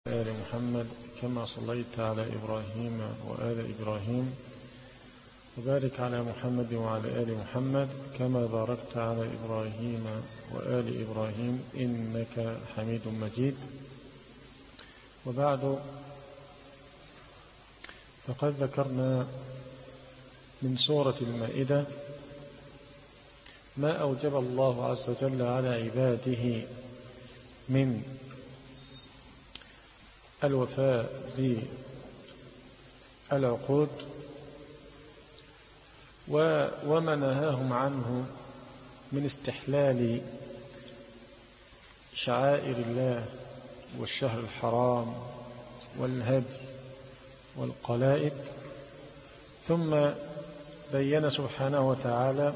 آل محمد كما صليت على إبراهيم وآل إبراهيم، وبارك على محمد وعلى آل محمد كما باركت على إبراهيم وآل إبراهيم إنك حميد مجيد. وبعد، فقد ذكرنا من سورة المائدة ما أوجب الله عز وجل على عباده من الوفاء بالعقود وما نهاهم عنه من استحلال شعائر الله والشهر الحرام والهدي والقلائد. ثم بين سبحانه وتعالى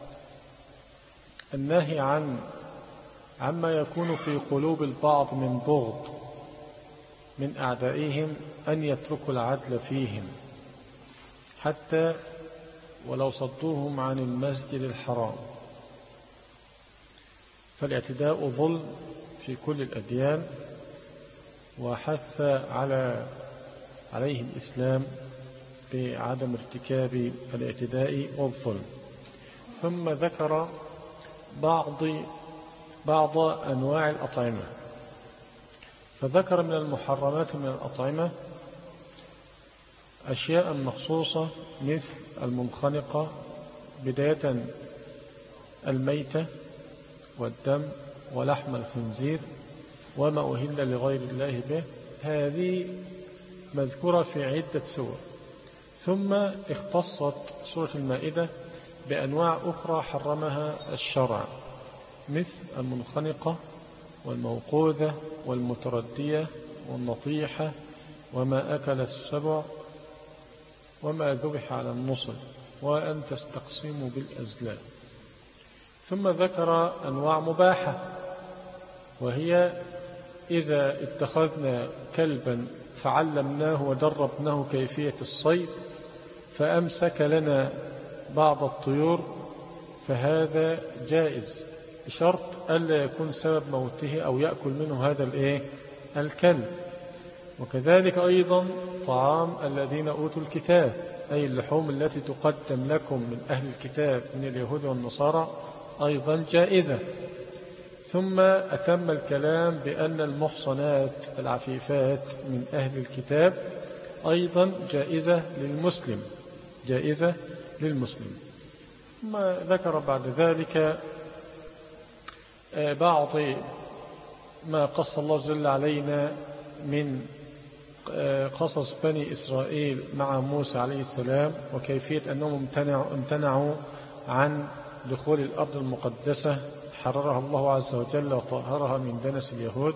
النهي عما يكون في قلوب البعض من بغض من أعدائهم أن يتركوا العدل فيهم حتى ولو صدوهم عن المسجد الحرام. فالاعتداء ظلم في كل الأديان، وحث عليه الإسلام بعدم ارتكاب الاعتداء والظلم. ثم ذكر بعض أنواع الأطعمة، فذكر من المحرمات من الأطعمة أشياء مخصوصة مثل المنخنقة، بداية الميتة والدم ولحم الخنزير وما أهل لغير الله به، هذه مذكورة في عدة سور. ثم اختصت سورة المائدة بأنواع أخرى حرمها الشرع مثل المنخنقة والموقوذة والمتردية والنطيحة وما أكل السبع وما ذبح على النصب وأن تستقسموا بالأزلام. ثم ذكر أنواع مباحة، وهي إذا اتخذنا كلبا فعلمناه ودربناه كيفية الصيد فأمسك لنا بعض الطيور فهذا جائز، بشرط ألا يكون سبب موته أو يأكل منه هذا الكلب. وكذلك أيضا طعام الذين أوتوا الكتاب، أي اللحوم التي تقدم لكم من أهل الكتاب من اليهود والنصارى أيضا جائزة. ثم أتم الكلام بأن المحصنات العفيفات من أهل الكتاب أيضا جائزة للمسلم. ثم ذكر بعد ذلك بعض ما قص الله جل علينا من قصص بني إسرائيل مع موسى عليه السلام، وكيفية أنهم امتنعوا عن دخول الأرض المقدسة حررها الله عز وجل وطهرها من دنس اليهود.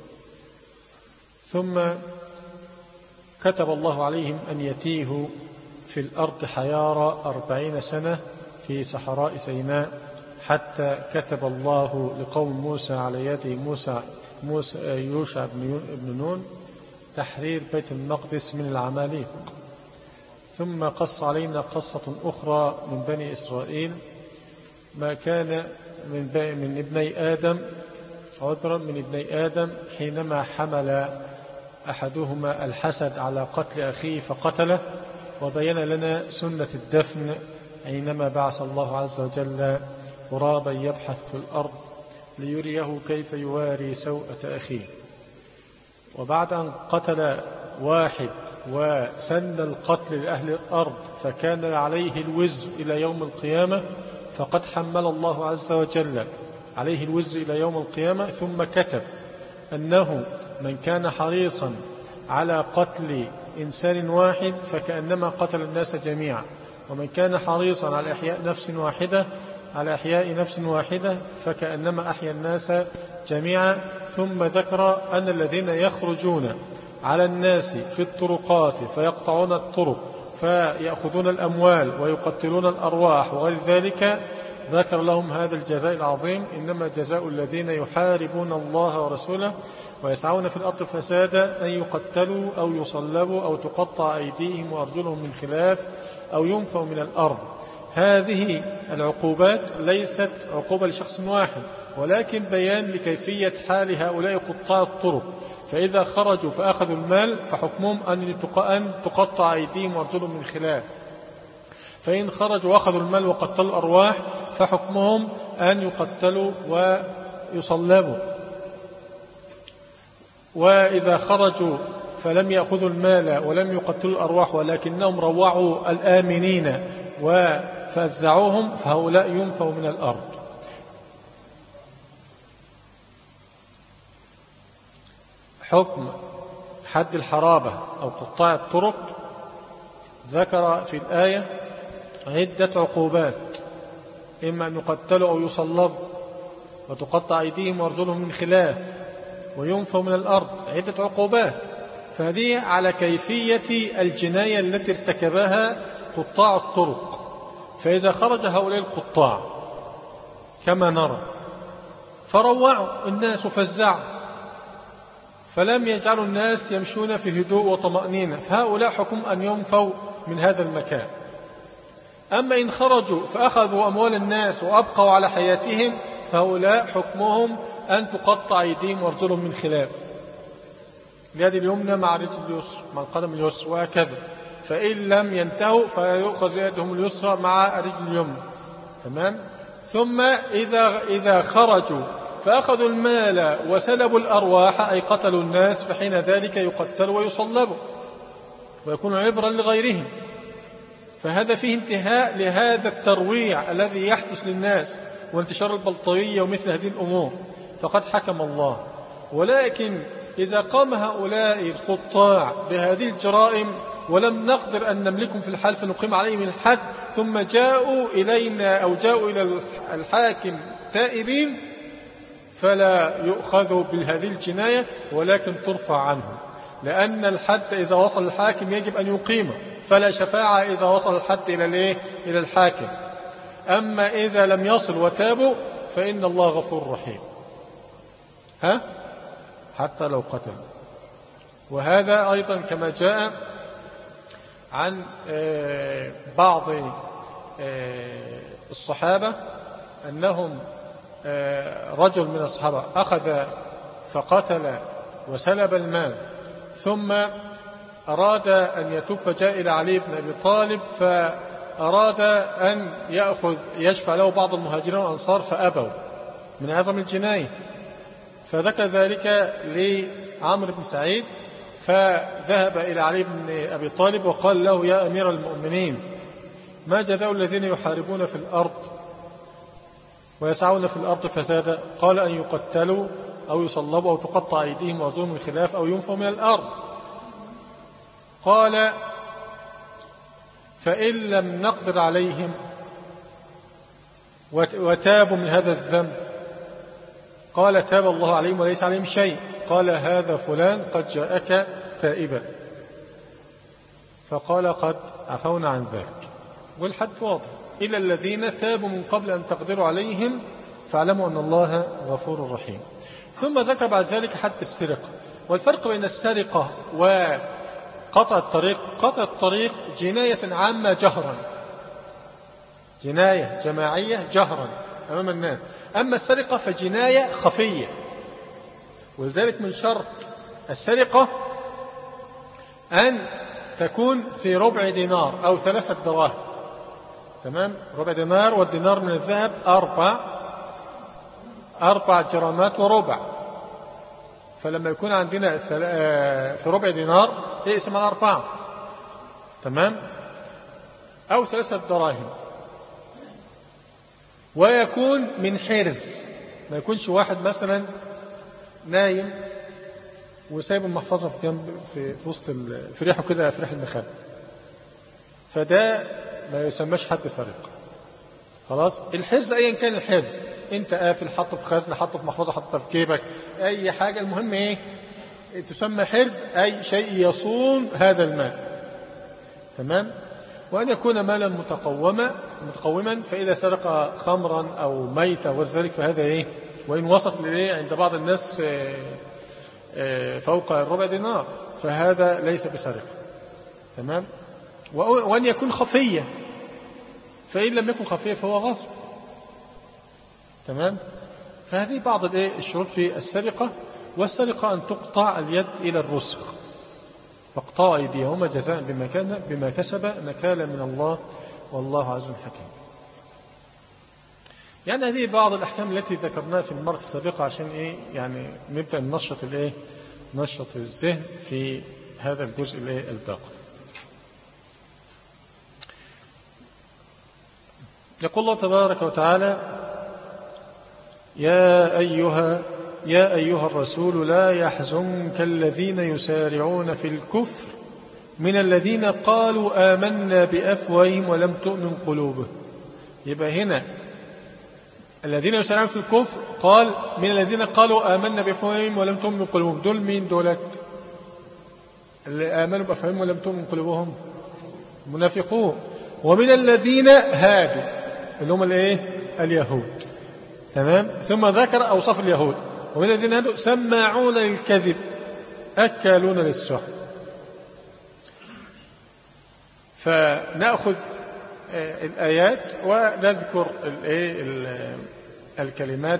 ثم كتب الله عليهم أن يتيهوا في الأرض حيارى 40 سنة في صحراء سيناء، حتى كتب الله لقوم موسى على يد موسى يوشع بن نون تحرير بيت المقدس من العماليق. ثم قص علينا قصة أخرى من بني إسرائيل، ما كان من ابني آدم حينما حمل أحدهما الحسد على قتل أخيه فقتله، وبين لنا سنة الدفن حينما بعث الله عز وجل غرابا يبحث في الأرض ليريه كيف يواري سوءة أخيه. وبعد أن قتل واحد وسن القتل لأهل الأرض فكان عليه الوزر إلى يوم القيامة، فقد حمل الله عز وجل عليه الوزر إلى يوم القيامة. ثم كتب أنه من كان حريصا على قتل إنسان واحد فكأنما قتل الناس جميعا، ومن كان حريصا على إحياء نفس واحدة فكأنما أحيا الناس جميعا. ثم ذكر أن الذين يخرجون على الناس في الطرقات فيقطعون الطرق فيأخذون الأموال ويقتلون الأرواح وغير ذلك، ذكر لهم هذا الجزاء العظيم: إنما جزاء الذين يحاربون الله ورسوله ويسعون في الأرض فسادا أن يقتلوا أو يصلبوا أو تقطع أيديهم وأرجلهم من خلاف أو ينفوا من الأرض. هذه العقوبات ليست عقوبة لشخص واحد، ولكن بيان لكيفية حال هؤلاء قطاع الطرق فإذا خرجوا فأخذوا المال فحكمهم أن تقطع أيديهم وأرجلهم من خلاف. فإن خرجوا وأخذوا المال وقتلوا الأرواح فحكمهم أن يقتلوا ويصلبوا. وإذا خرجوا فلم يأخذوا المال ولم يقتلوا الأرواح ولكنهم روعوا الآمنين وفزعوهم فهؤلاء ينفوا من الأرض. حكم حد الحرابة أو قطاع الطرق ذكر في الآية عدة عقوبات، إما أن يقتلوا أو يصلبوا وتقطع أيديهم وأرجلهم من خلاف وينفوا من الأرض، عدة عقوبات. فهذه على كيفية الجناية التي ارتكبها قطاع الطرق. فإذا خرج هؤلاء القطاع كما نرى فروعوا الناس وفزعوا فلم يجعلوا الناس يمشون في هدوء وطمأنينة، فهؤلاء حكم أن ينفوا من هذا المكان. أما إن خرجوا فأخذوا أموال الناس وأبقوا على حياتهم فهؤلاء حكمهم أن تقطع أيديهم وأرجلهم من خلاف، اليد اليمنى مع الرجل اليسرى مع القدم اليسرى وهكذا. فإن لم ينتهوا فيؤخذ يدهم اليسرى مع الرجل اليمنى. تمام. ثم إذا خرجوا فأخذوا المال وسلبوا الأرواح أي قتلوا الناس فحين ذلك يقتلوا ويصلبوا ويكون عبرا لغيرهم. فهذا فيه انتهاء لهذا الترويع الذي يحدث للناس وانتشار البلطجية ومثل هذه الأمور، فقد حكم الله. ولكن إذا قام هؤلاء القطاع بهذه الجرائم ولم نقدر أن نملكهم في الحال فنقيم عليهم الحد ثم جاءوا إلينا أو جاءوا إلى الحاكم تائبين فلا يؤخذوا بهذه الجناية ولكن ترفع عنهم، لأن الحد إذا وصل الحاكم يجب أن يقيمه، فلا شفاعة إذا وصل الحد إلى الحاكم. أما إذا لم يصل وتابوا فإن الله غفور رحيم حتى لو قتل. وهذا أيضا كما جاء عن بعض الصحابة أنهم رجل من الصحابة أخذ فقتل وسلب المال ثم أراد أن يتوب فجاء إلى علي بن أبي طالب فأراد أن يشفع له بعض المهاجرين والأنصار فأبوا من أعظم الجناية. فذكر ذلك لعمرو بن سعيد فذهب إلى علي بن أبي طالب وقال له يا أمير المؤمنين ما جزاء الذين يحاربون في الأرض ويسعون في الأرض فسادا؟ قال أن يقتلوا أو يصلبوا أو تقطع أيديهم وأرجلهم من خلاف أو ينفوا من الأرض. قال فإن لم نقدر عليهم وتابوا من هذا الذنب قال تاب الله عليهم وليس عليهم شيء. قال هذا فلان قد جاءك تائبا فقال قد عفونا عن ذلك. والحد واضح إلى الذين تابوا من قبل أن تقدروا عليهم فاعلموا أن الله غفور رحيم. ثم ذكر بعد ذلك حد السرقة. والفرق بين السرقة وقطع الطريق، قطع الطريق جناية عامة جهرا، جناية جماعية جهرا أمام الناس. أما السرقة فجناية خفية، ولذلك من شرط السرقة أن تكون في ربع دينار أو 3 دراهم. تمام. ربع دينار، والدينار من الذهب 4 جرامات وربع. فلما يكون عندنا في ربع دينار يقسم على 4. تمام. أو 3 دراهم. ويكون من حرز، ما يكونش واحد مثلا نايم وسايب المحفظة في جنب في وسط في ريحه كده في ريح المخاب، فده ما يسمىش حد سرقة. خلاص. الحرز ايا كان الحرز، انت قافل، حطه في خزنه، حطه في محفظه، حطه في جيبك، اي حاجه، المهم ايه تسمى حرز، اي شيء يصون هذا المال. تمام. وان يكون مالا متقوما، فاذا سرق خمرا او ميتا وذلك فهذا ايه، وان وصل ليه عند بعض الناس فوق الربع دينار فهذا ليس بسرقة. تمام. وأن يكون خفية، فإن لم يكن خفية فهو غصب. تمام. فهذه بعض الشروط في السرقة. والسرقة أن تقطع اليد إلى الرسغ، فاقطعوا أيديهما جزاء بما كسب نكالا من الله والله عز حكيم. يعني هذه بعض الأحكام التي ذكرناها في المرة السابقة عشان يعني نبدأ ننشط الذهن في هذا الجزء الباقي. يقول الله تبارك وتعالى: يا أيها الرسول لا يحزنك الذين يسارعون في الكفر من الذين قالوا آمنا بأفواههم ولم تؤمن قلوبهم. يبقى هنا الذين يسارعون في الكفر قال من الذين قالوا آمنا بأفواههم ولم تؤمن قلوبهم. دول مين دولت؟ اللي آمنوا بأفواههم ولم تؤمن قلوبهم منافقون. ومن الذين هادوا اللي هم اليهود. تمام. ثم ذكر أوصاف اليهود: ومن الذين هادوا سماعون للكذب أكالون للسحت. فنأخذ الآيات ونذكر الكلمات،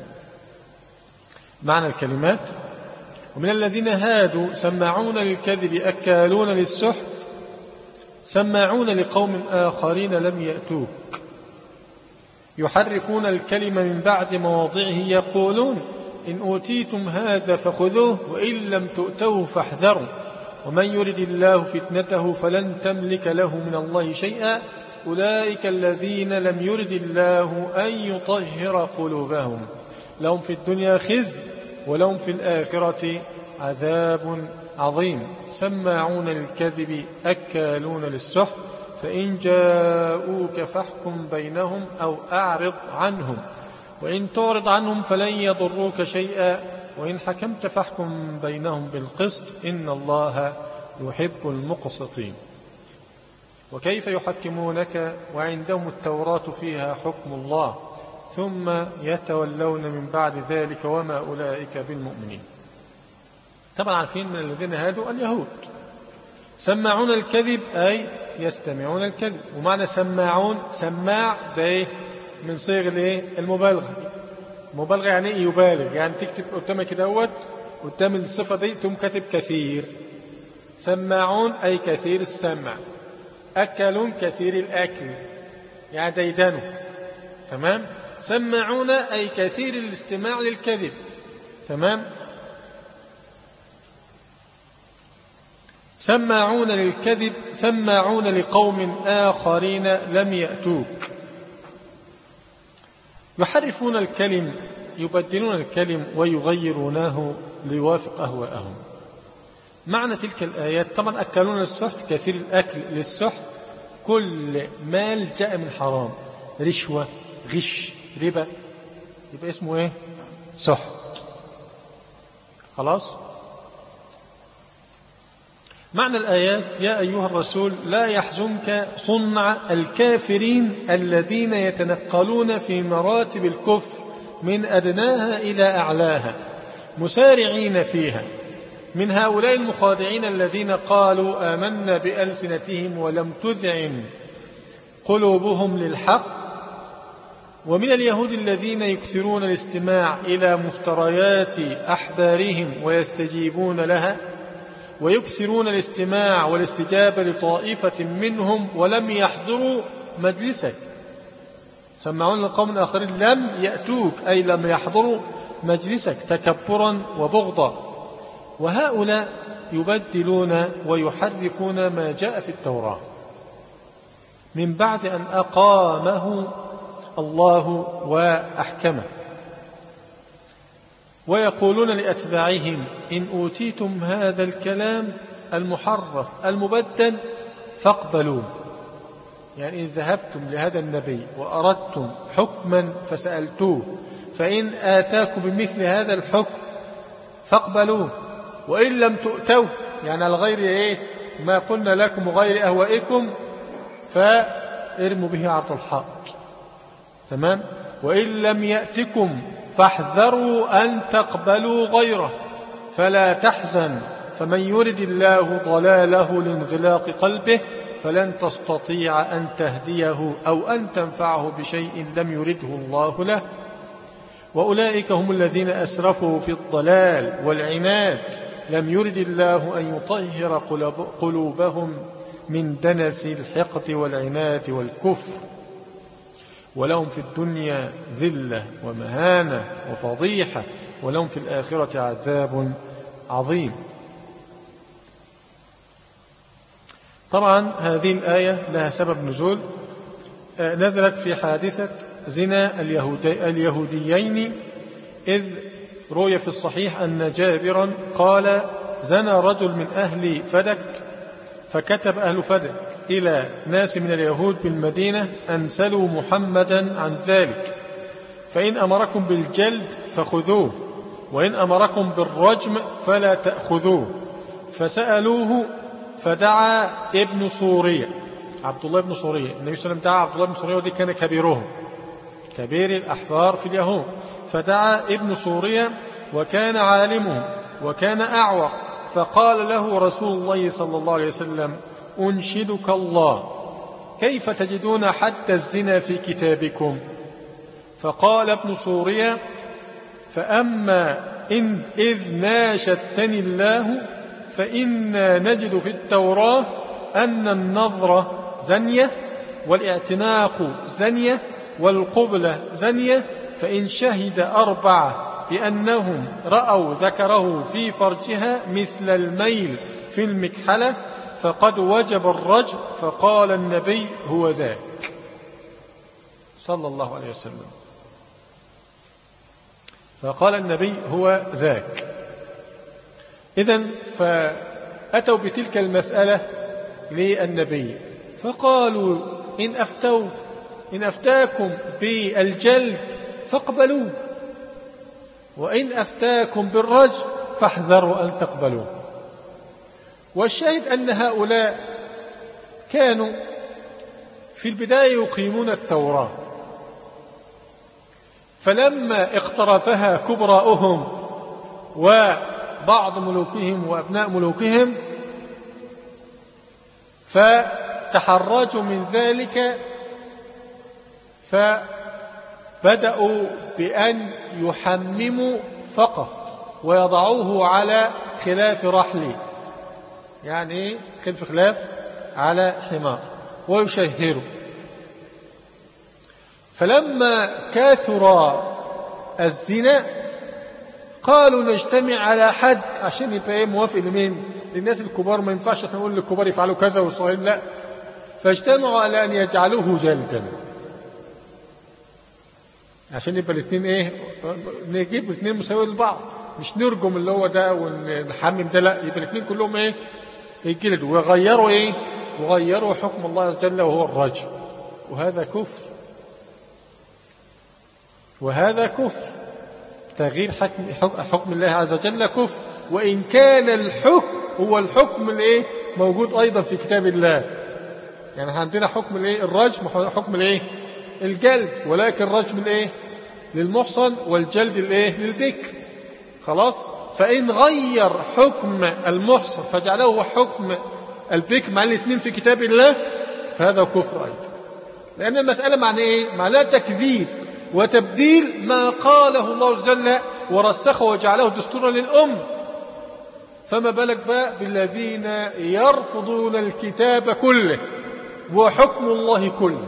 معنى الكلمات. ومن الذين هادوا سماعون للكذب أكالون للسحت سماعون لقوم آخرين لم يأتوك يحرفون الكلمة من بعد مواضعه يقولون إن أوتيتم هذا فخذوه وإن لم تؤتوه فاحذروا ومن يرد الله فتنته فلن تملك له من الله شيئا أولئك الذين لم يرد الله أن يطهر قلوبهم لهم في الدنيا خزي ولهم في الآخرة عذاب عظيم. سماعون للكذب أكالون للسحت فإن جاءوك فاحكم بينهم أو أعرض عنهم وإن تعرض عنهم فلن يضروك شيئا وإن حكمت فاحكم بينهم بالقسط إن الله يحب المقسطين. وكيف يحكمونك وعندهم التوراة فيها حكم الله ثم يتولون من بعد ذلك وما أولئك بالمؤمنين. طبعا عارفين من الذين هادوا اليهود. سماعون الكذب أي يستمعون الكذب. ومعنى سماعون سماع ده من صيغ المبالغة. مبالغة يعني يبالغ، يعني تكتب قدامك دوت قدام الصفة دي تقوم كاتب كثير. سماعون أي كثير السمع. أكلون كثير الأكل يعني ديدنوا. تمام. سماعون أي كثير الاستماع للكذب. تمام. سماعون للكذب سماعون لقوم آخرين لم يأتوك يحرفون الكلم يبدلون الكلم ويغيرونه ليوافق أهواءهم. معنى تلك الآيات طبعا أكلون للسحت كثير الأكل للسحت كل مال جاء من حرام، رشوة غش ربا، يبقى اسمه سحت. خلاص. معنى الآيات يا أيها الرسول لا يحزنك صنع الكافرين الذين يتنقلون في مراتب الكفر من أدناها إلى أعلاها مسارعين فيها من هؤلاء المخادعين الذين قالوا آمنا بألسنتهم ولم تذعن قلوبهم للحق ومن اليهود الذين يكثرون الاستماع إلى مفتريات أحبارهم ويستجيبون لها ويكثرون الاستماع والاستجابة لطائفة منهم ولم يحضروا مجلسك. سمعون لقوم آخرين لم يأتوك أي لم يحضروا مجلسك تكبرا وبغضا. وهؤلاء يبدلون ويحرفون ما جاء في التوراة من بعد أن أقامه الله وأحكمه ويقولون لأتباعهم إن أوتيتم هذا الكلام المحرف المبدل فاقبلوه. يعني إن ذهبتم لهذا النبي وأردتم حكما فسألتوه فإن آتاكم بمثل هذا الحكم فاقبلوه وإن لم تؤتوا يعني على غير ما قلنا لكم وغير أهوائكم فارموا به عرض الحائط. تمام. وإن لم يأتكم فاحذروا أن تقبلوا غيره فلا تحزن فمن يرد الله ضلاله لانغلاق قلبه فلن تستطيع أن تهديه أو أن تنفعه بشيء لم يرده الله له وأولئك هم الذين أسرفوا في الضلال والعناد لم يرد الله أن يطهر قلوبهم من دنس الحقد والعناد والكفر، ولهم في الدنيا ذلة ومهانة وفضيحة، ولهم في الآخرة عذاب عظيم. طبعا هذه الآية لها سبب نزول، نزلت في حادثة زنا اليهوديين، إذ روي في الصحيح أن جابرا قال: زنى رجل من أهل فدك، فكتب أهل فدك إلى ناس من اليهود بالمدينة أن سلوا محمدا عن ذلك، فإن أمركم بالجلد فخذوه، وإن أمركم بالرجم فلا تأخذوه. فسألوه فدعا ابن سورية، عبد الله بن سورية. النبي صلى الله عليه وسلم دعا عبد الله بن سورية، ودي كان كبيرهم، كبير الأحبار في اليهود. فدعا ابن سورية وكان عالمهم وكان أعور، فقال له رسول الله صلى الله عليه وسلم: أنشدك الله، كيف تجدون حد الزنا في كتابكم؟ فقال ابن سورية: فأما إذ ناشدتني الله فإنا نجد في التوراة أن النظر زنية، والاعتناق زنية، والقبلة زنية، فإن شهد 4 بأنهم رأوا ذكره في فرجها مثل الميل في المكحلة فقد وجب الرجم. فقال النبي: هو ذاك، صلى الله عليه وسلم. فقال النبي: هو ذاك. إذن فأتوا بتلك المسألة للنبي، فقالوا: إن أفتاكم بالجلد فاقبلوه، وإن أفتاكم بالرجم فاحذروا أن تقبلوه. والشاهد أن هؤلاء كانوا في البداية يقيمون التوراة، فلما اقترفها كبراؤهم وبعض ملوكهم وأبناء ملوكهم فتحرجوا من ذلك، فبدأوا بأن يحمموا فقط ويضعوه على خلاف رحل، يعني خلاف على حمار، ويشهروا. فلما كثر الزنا قالوا نجتمع على حد عشان يبقى موافق لمين؟ للناس الكبار. ما ينفعش نقول للكبار يفعلوا كذا والصغيرين لا، فاجتمعوا على أن يجعلوه جلدا، عشان يبقى الاثنين نجيب الاثنين مساوي لبعض، مش نرجم اللي هو ده ونحمم ده، لا، يبقى الاثنين كلهم يجلدوا. وغيروا وغيروا حكم الله عز وجل وهو الرجم، وهذا كفر، وهذا كفر. تغيير حكم الله عز وجل كفر، وإن كان الحكم هو الحكم موجود أيضا في كتاب الله. يعني عندنا حكم الرجم، حكم الجلد، ولكن الرجم للمحصن، والجلد للبكر. خلاص. فإن غير حكم المحصن فجعله حكم البكر مع الاثنين في كتاب الله فهذا كفر أيضا، لأن المسألة معناه تكذيب وتبديل ما قاله الله عز وجل ورسخه وجعله دستورا للأمة. فما بالك بقى بالذين يرفضون الكتاب كله وحكم الله كله،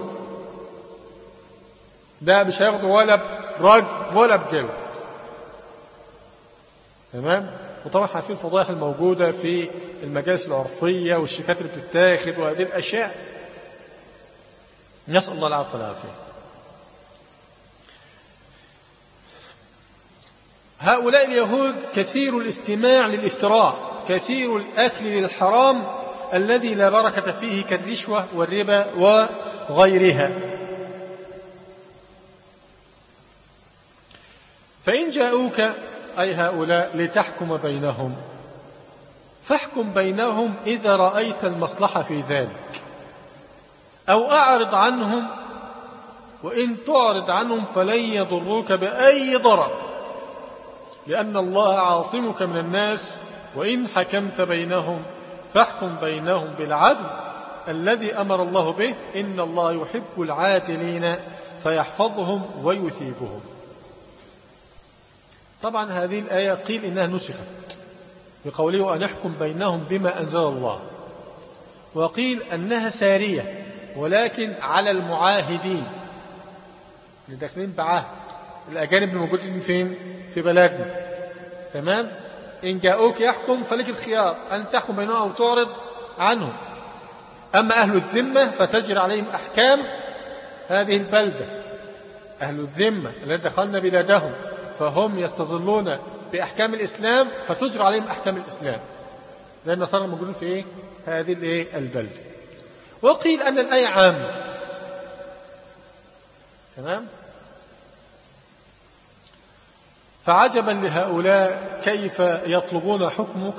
ده مش هياخدوا ولا برجم ولا بجلد. تمام. وطبعا عارفين الفضائح الموجودة في المجالس العرفية والشيكات اللي بتتاخد وهذه الأشياء، نسأل الله العافية والعافية. هؤلاء اليهود كثير الاستماع للافتراء، كثير الأكل للحرام الذي لا بركة فيه كالرشوة والربا وغيرها. فإن جاءوك أي هؤلاء لتحكم بينهم فاحكم بينهم إذا رأيت المصلحة في ذلك، أو أعرض عنهم، وإن تعرض عنهم فلن يضروك بأي ضرر، لأن الله عاصمك من الناس. وإن حكمت بينهم فاحكم بينهم بالعدل الذي أمر الله به، إن الله يحب العادلين فيحفظهم ويثيبهم. طبعا هذه الآية قيل إنها نسخت بقوله أن يحكم بينهم بما أنزل الله، وقيل أنها سارية ولكن على المعاهدين اللي داخلين بعهد، الأجانب الموجودين فين؟ في بلدنا. تمام؟ إن جاءوك يحكم فلك الخيار أن تحكم بينهم أو تعرض عنهم. أما أهل الذمة فتجري عليهم أحكام هذه البلدة. أهل الذمة الذين دخلنا بلادهم فهم يستظلون بأحكام الإسلام فتجرى عليهم أحكام الإسلام، لأن النصارى الموجودين في إيه؟ هذه الإيه؟ البلدة. وقيل أن الآية عامة. تمام؟ فعجبا لهؤلاء كيف يطلبون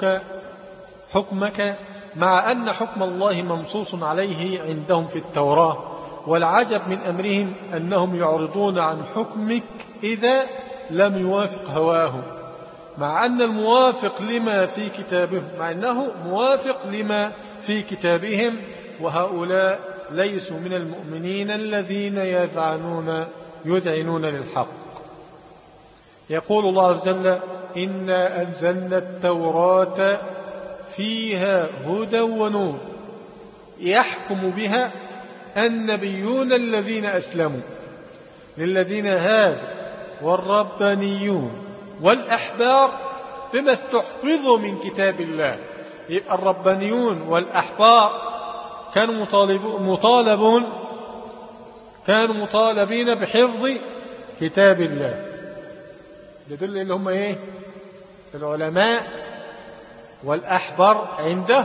حكمك مع أن حكم الله منصوص عليه عندهم في التوراة، والعجب من أمرهم أنهم يعرضون عن حكمك إذا لم يوافق هواه، مع أن الموافق لما في كتابهم، مع أنه موافق لما في كتابهم، وهؤلاء ليسوا من المؤمنين الذين يذعنون للحق. يقول الله عز وجل: إنا أنزلنا التوراة فيها هدى ونور يحكم بها النبيون الذين أسلموا للذين هادوا والربانيون والأحبار بما استحفظوا من كتاب الله. يبقى الربانيون والأحبار كانوا مطالبين بحفظ كتاب الله. يدل اللي هم ايه؟ العلماء والأحبار عنده.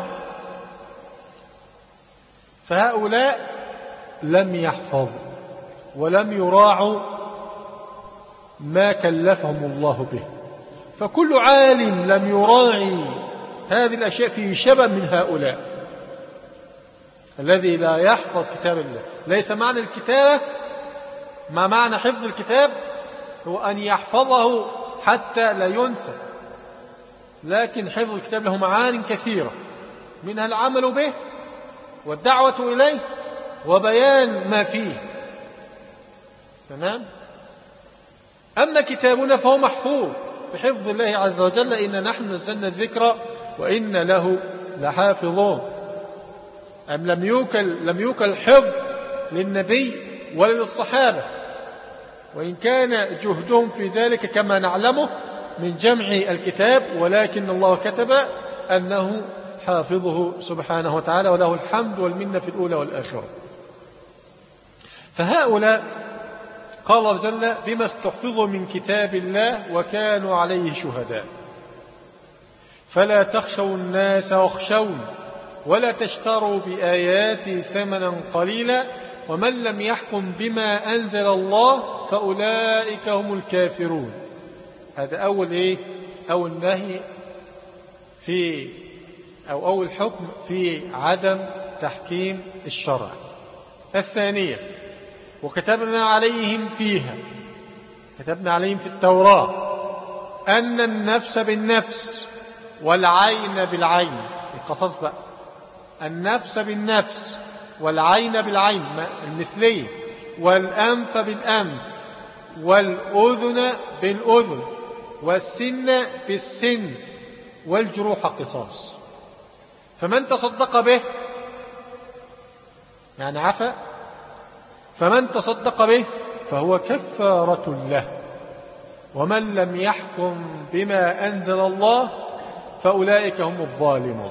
فهؤلاء لم يحفظوا ولم يراعوا ما كلفهم الله به، فكل عالم لم يراعي هذه الأشياء فيه شبه من هؤلاء الذي لا يحفظ كتاب الله. ليس معنى الكتابة ما معنى حفظ الكتاب هو أن يحفظه حتى لا ينسى، لكن حفظ الكتاب له معان كثيرة، منها العمل به والدعوة إليه وبيان ما فيه. تمام؟ أما كتابنا فهو محفوظ بحفظ الله عز وجل: إن نحن نزلنا الذكر وإن له لحافظون. أم لم يوكل حفظ للنبي ولا للصحابة، وإن كان جهدهم في ذلك كما نعلمه من جمع الكتاب، ولكن الله كتب أنه حافظه سبحانه وتعالى، وله الحمد والمنة في الأولى والآخرة. فهؤلاء قال الله جل: بما استحفظوا من كتاب الله وكانوا عليه شهداء فلا تخشوا الناس واخشون ولا تشتروا بآياتي ثمنا قليلا ومن لم يحكم بما أنزل الله فأولئك هم الكافرون. هذا أول أول نهي في أول حكم في عدم تحكيم الشرع. الثانية: وكتبنا عليهم فيها، كتبنا عليهم في التوراة أن النفس بالنفس والعين بالعين، القصاص بقى، النفس بالنفس والعين بالعين المثلية، والأنف بالأنف والأذن بالأذن والسن بالسن والجروح قصاص، فمن تصدق به يعني عفا، فمن تصدق به فهو كفارة له، ومن لم يحكم بما أنزل الله فأولئك هم الظالمون.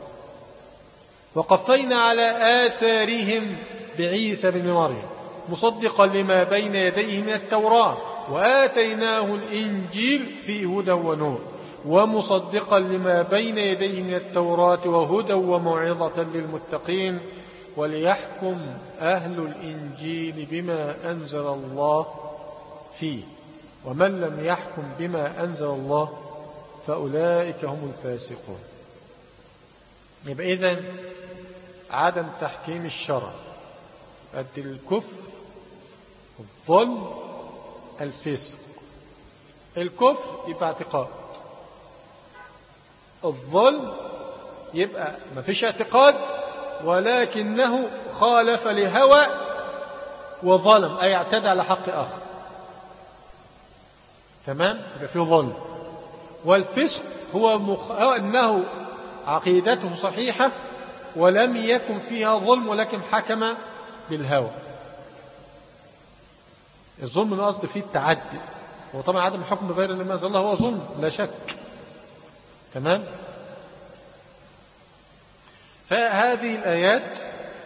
وقفينا على آثارهم بعيسى بن مريم مصدقا لما بين يديه من التوراة وآتيناه الإنجيل فيه هدى ونور ومصدقا لما بين يديه من التوراة وهدى وموعظة للمتقين وليحكم أهل الإنجيل بما أنزل الله فيه ومن لم يحكم بما أنزل الله فأولئك هم الفاسقون. يبقى إذن عدم تحكيم الشرع قد الكفر، الظلم، الفسق. الكفر يبقى اعتقاد، الظلم يبقى ما فيش اعتقاد ولكنه خالف لهوى وظلم، أي اعتدى على حق آخر. تمام؟ يبقى فيه ظلم. والفسق هو أنه عقيدته صحيحة ولم يكن فيها ظلم ولكن حكم بالهوى. الظلم من قصد فيه التعدي، وطبعا عدم الحكم بغير ما أنزل الله هو ظلم لا شك. تمام؟ فهذه الآيات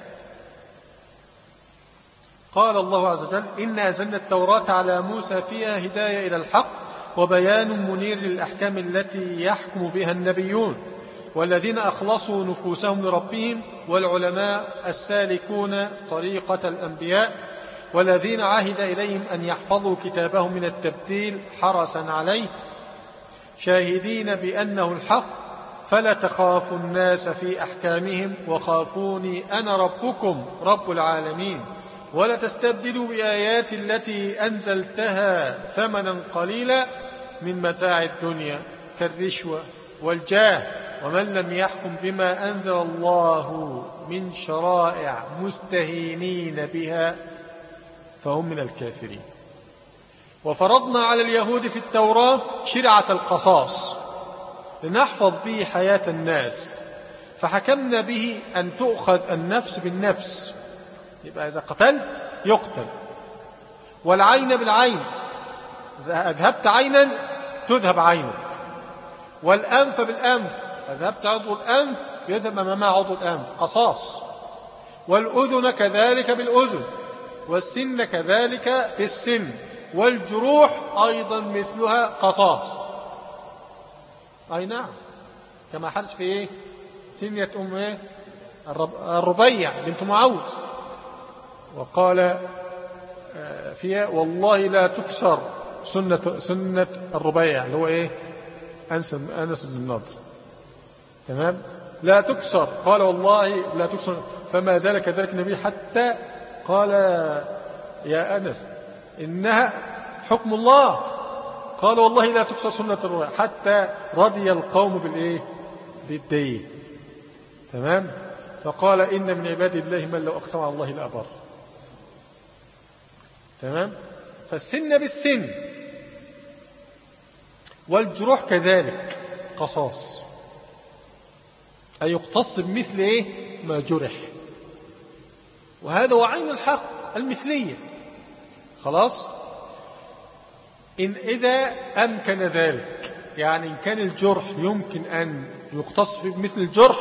قال الله عز وجل: إنا أنزلنا التوراة على موسى فيها هداية إلى الحق وبيان منير للأحكام التي يحكم بها النبيون والذين أخلصوا نفوسهم لربهم والعلماء السالكون طريقة الأنبياء والذين عهد إليهم أن يحفظوا كتابهم من التبديل حرسا عليه شاهدين بأنه الحق فلا تخافوا الناس في أحكامهم وخافوني أنا ربكم رب العالمين ولا تستبدلوا بآيات التي أنزلتها ثمنا قليلا من متاع الدنيا كالرشوة والجاه ومن لم يحكم بما أنزل الله من شرائع مستهينين بها فهم من الكافرين. وفرضنا على اليهود في التوراة شرعة القصاص لنحفظ به حياة الناس فحكمنا به أن تؤخذ النفس بالنفس، يبقى إذا قتلت يقتل، والعين بالعين، إذا أذهبت عينا تذهب عينك، والأنف بالأنف، أذهبت عضو الأنف يذهب أمامها عضو الأنف، قصاص، والأذن كذلك بالأذن، والسن كذلك بالسن، والجروح أيضا مثلها قصاص. أي نعم، كما حدث في إيه؟ سنية الربيع بنت معوذ، وقال فيها: والله لا تكسر سنة الربيع، اللي هو إيه؟ أنس بن النضر. تمام؟ لا تكسر، قال والله لا تكسر، فما زال كذلك النبي حتى قال: يا أنس إنها حكم الله، قال والله لا تكسر سنة الربيع، حتى رضي القوم بالإيه؟ بالدين. تمام؟ فقال: إن من عباد الله من لو أقسم على الله لأبر. تمام؟ فالسن بالسن، والجروح كذلك قصاص، أي يقتص بمثل إيه؟ ما جرح، وهذا هو عين الحق المثلية. خلاص؟ إذا أمكن ذلك، يعني إن كان الجرح يمكن أن يقتص فيه بمثل الجرح،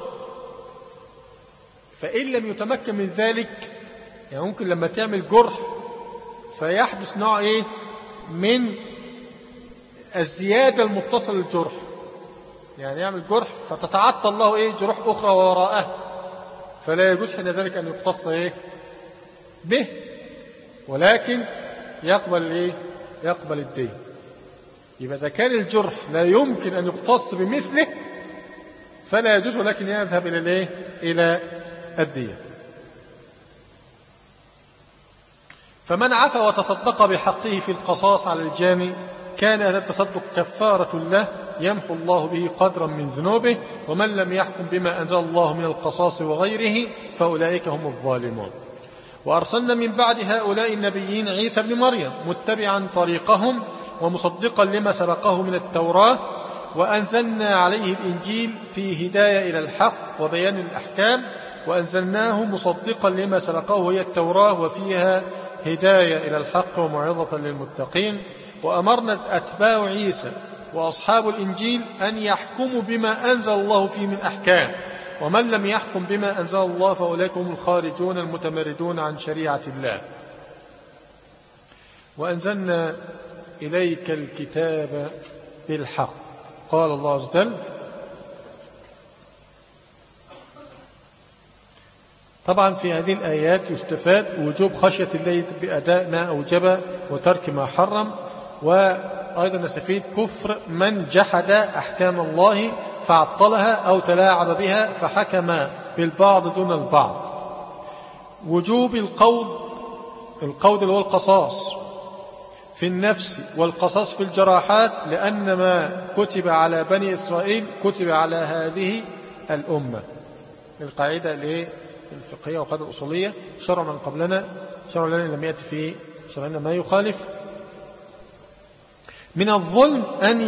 فإن لم يتمكن من ذلك، يعني ممكن لما تعمل جرح فيحدث نوع إيه؟ من الزيادة المتصل للجرح، يعني يعمل جرح فتتعطى الله إيه؟ جروح أخرى وراءه، فلا يجوز حين ذلك أن يقتص إيه؟ به، ولكن يقبل إيه؟ يقبل الدين. يبقى إذا كان الجرح لا يمكن أن يقتص بمثله فلا يجوز، ولكن يذهب إلى الإيه؟ إلى الدين. فمن عفا وتصدق بحقه في القصاص على الجاني كان هذا التصدق كفارة له يمحو الله به قدرا من ذنوبه، ومن لم يحكم بما أنزل الله من القصاص وغيره فأولئك هم الظالمون. وأرسلنا من بعد هؤلاء النبيين عيسى بن مريم متبعا طريقهم ومصدقا لما سبقه من التوراة، وأنزلنا عليه الإنجيل فيه هداية إلى الحق وبيان الأحكام، وأنزلناه مصدقا لما سبقه هي التوراة وفيها هداية إلى الحق وموعظة للمتقين. وأمرنا أتباع عيسى وأصحاب الإنجيل أن يحكموا بما أنزل الله فيه من أحكام، ومن لم يحكم بما أنزل الله فأولئك هم الخارجون المتمردون عن شريعة الله. وأنزلنا إليك الكتاب بالحق، قال الله عز وجل. طبعا في هذه الآيات يستفاد وجوب خشية الله بأداء ما أوجب وترك ما حرم، وأيضا نستفيد كفر من جحد أحكام الله فعطلها أو تلاعب بها فحكم بالبعض دون البعض. وجوب القود اللي هو القصاص في النفس والقصاص في الجراحات، لأن ما كتب على بني إسرائيل كتب على هذه الأمة. القاعدة الفقهية وقاعدة الأصولية: شرع من قبلنا شرع لنا لم يأتي في شرعنا ما يخالف. من الظلم أن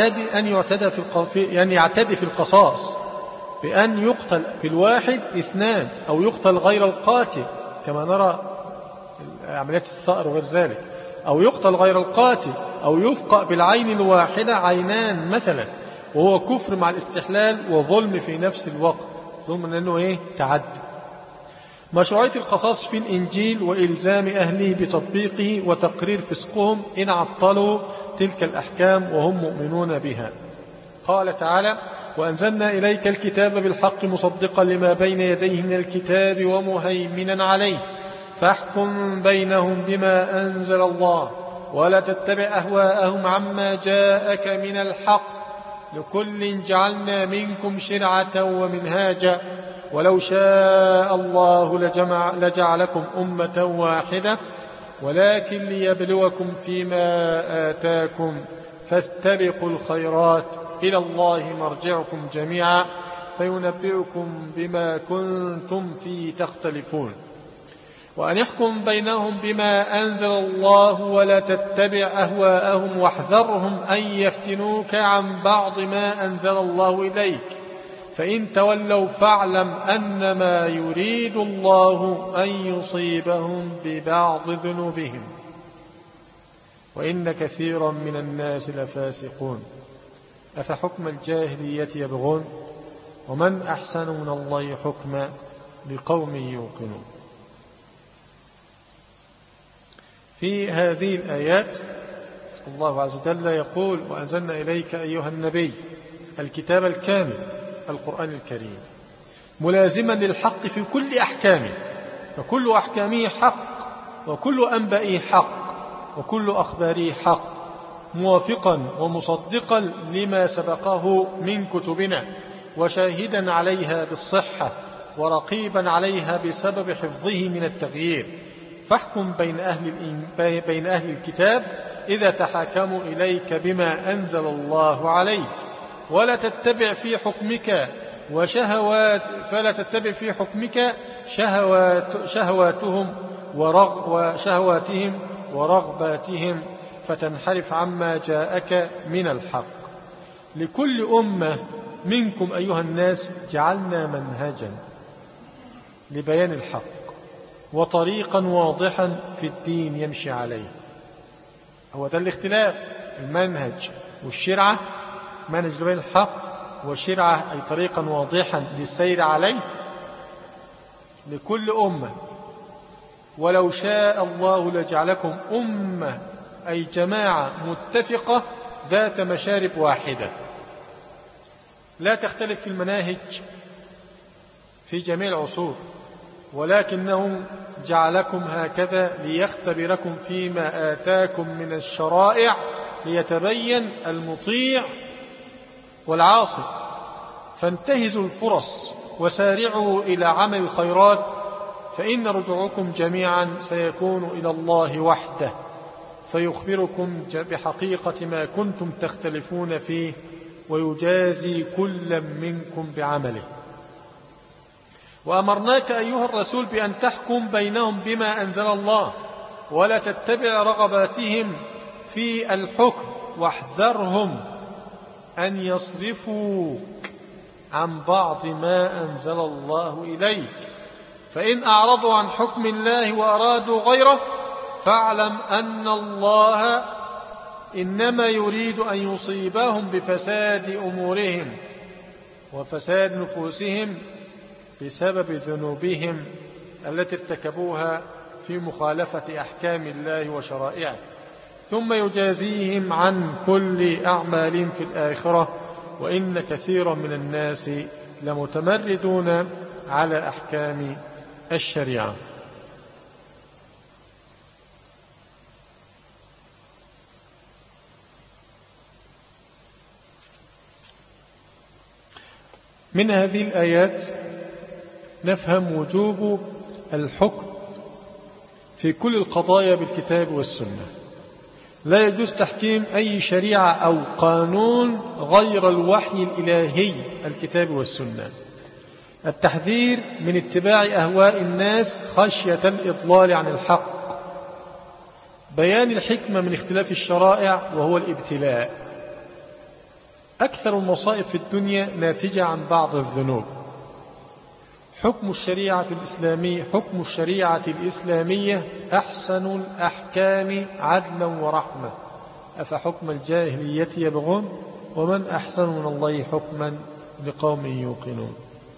يعتدي في القصاص بأن يقتل بالواحد 2 أو يقتل غير القاتل كما نرى عمليات الثأر وغير ذلك، أو يقتل غير القاتل، أو يفقأ بالعين الواحدة 2 عينان مثلا، وهو كفر مع الاستحلال وظلم في نفس الوقت، ظلم لأنه تعد. مشروعية القصاص في الإنجيل وإلزام أهله بتطبيقه وتقرير فسقهم إن عطلوا تلك الأحكام وهم مؤمنون بها. قال تعالى: وأنزلنا إليك الكتاب بالحق مصدقا لما بين يديه من الكتاب ومهيمنا عليه فاحكم بينهم بما أنزل الله ولا تتبع أهواءهم عما جاءك من الحق لكل جعلنا منكم شرعة ومنهاجا ولو شاء الله لجعلكم أمة واحدة ولكن ليبلوكم فيما آتاكم فاستبقوا الخيرات إلى الله مرجعكم جميعا فينبئكم بما كنتم فيه تختلفون وأن يحكم بينهم بما أنزل الله ولا تتبع أهواءهم واحذرهم أن يفتنوك عن بعض ما أنزل الله إليك فإن تولوا فاعلم أنما يريد الله أن يصيبهم ببعض ذنوبهم وإن كثيرا من الناس لفاسقون أفحكم الجاهلية يبغون ومن أحسن من الله حكما لقوم يوقنون. في هذه الآيات الله عز وجل يقول: وأنزلنا إليك أيها النبي الكتاب الكامل القرآن الكريم ملازما للحق في كل أحكامه، فكل أحكامه حق وكل أنبئه حق وكل أخباره حق، موافقا ومصدقا لما سبقه من كتبنا وشاهدا عليها بالصحة ورقيبا عليها بسبب حفظه من التغيير. فاحكم بين أهل الكتاب إذا تحاكموا إليك بما أنزل الله عليك ولا تتبع في حكمك شهواتهم ورغباتهم فتنحرف عما جاءك من الحق. لكل أمة منكم أيها الناس جعلنا منهجا لبيان الحق وطريقا واضحا في الدين يمشي عليه. هو ده الاختلاف، المنهج والشرعة، منهج لبيان الحق والشرعة أي طريقا واضحا للسير عليه لكل أمة. ولو شاء الله لجعلكم أمة أي جماعة متفقة ذات مشارب واحدة لا تختلف في المناهج في جميع العصور، ولكنه جعلكم هكذا ليختبركم فيما آتاكم من الشرائع ليتبين المطيع والعاصي، فانتهزوا الفرص وسارعوا إلى عمل الخيرات فإن رجوعكم جميعا سيكون إلى الله وحده فيخبركم بحقيقة ما كنتم تختلفون فيه ويجازي كل منكم بعمله. وأمرناك أيها الرسول بأن تحكم بينهم بما أنزل الله ولا تتبع رغباتهم في الحكم واحذرهم أن يصرفوك عن بعض ما أنزل الله إليك فإن أعرضوا عن حكم الله وأرادوا غيره فاعلم أن الله إنما يريد أن يصيبهم بفساد أمورهم وفساد نفوسهم بسبب ذنوبهم التي ارتكبوها في مخالفة أحكام الله وشرائعه، ثم يجازيهم عن كل أعمالهم في الآخرة وإن كثيرا من الناس لمتمردون على أحكام الشريعة. من هذه الآيات نفهم وجوب الحكم في كل القضايا بالكتاب والسنة. لا يجوز تحكيم أي شريعة أو قانون غير الوحي الإلهي الكتاب والسنة. التحذير من اتباع أهواء الناس خشية الإضلال عن الحق. بيان الحكمة من اختلاف الشرائع وهو الابتلاء. أكثر المصائب في الدنيا ناتجة عن بعض الذنوب. حكم الشريعة الإسلامية أحسن الأحكام عدلا ورحمة، أفحكم الجاهلية يبغون ومن أحسن من الله حكما لقوم يوقنون.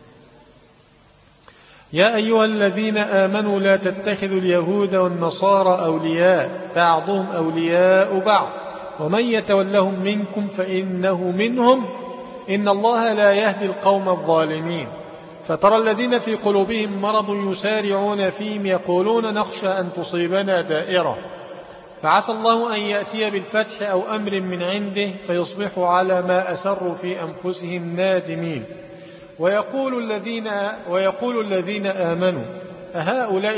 يا أيها الذين آمنوا لا تتخذوا اليهود والنصارى أولياء بعضهم أولياء بعض ومن يتولهم منكم فإنه منهم إن الله لا يهدي القوم الظالمين. فترى الذين في قلوبهم مرض يسارعون فيهم يقولون نخشى أن تصيبنا دائرة فعسى الله أن يأتي بالفتح أو أمر من عنده فيصبحوا على ما أسروا في أنفسهم نادمين. ويقول الذين آمنوا أهؤلاء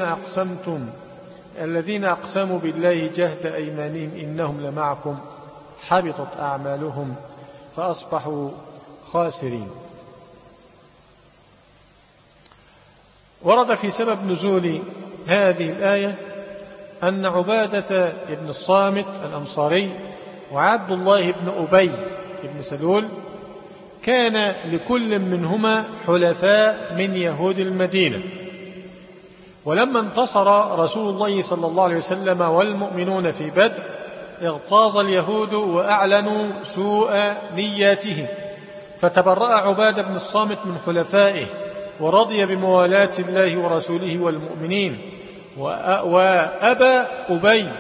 الذين أقسموا بالله جهد أيمانهم إنهم لمعكم حبطت أعمالهم فأصبحوا خاسرين. ورد في سبب نزول هذه الآية أن عبادة بن الصامت الأنصاري وعبد الله بن أبي بن سلول كان لكل منهما حلفاء من يهود المدينة، ولما انتصر رسول الله صلى الله عليه وسلم والمؤمنون في بدر اغتاظ اليهود وأعلنوا سوء نياتهم، فتبرأ عبادة بن الصامت من حلفائه ورضي بموالاة الله ورسوله والمؤمنين، وأبى أبي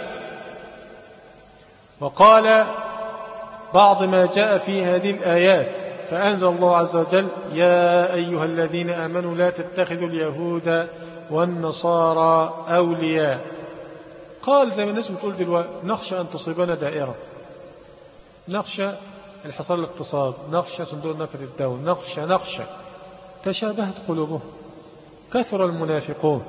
وقال بعض ما جاء في هذه الآيات، فأنزل الله عز وجل يا أيها الذين آمنوا لا تتخذوا اليهود والنصارى أولياء. قال زي ما الناس بتقول دلوقتي نخشى أن تصيبنا دائرة، نخشى الحصار الاقتصاد، نخشى صندوق نقد الدولة، نخشى تشابهت قلوبهم، كثر المنافقون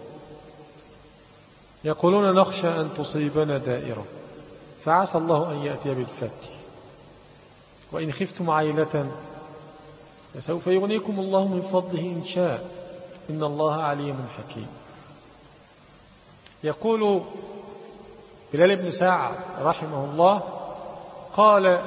يقولون نخشى أن تصيبنا دائرة فعسى الله أن يأتي بالفتح وإن خفتم عيلة فسوف يغنيكم الله من فضله إن شاء إن الله عليم حكيم. يقول بلال بن سعد رحمه الله قال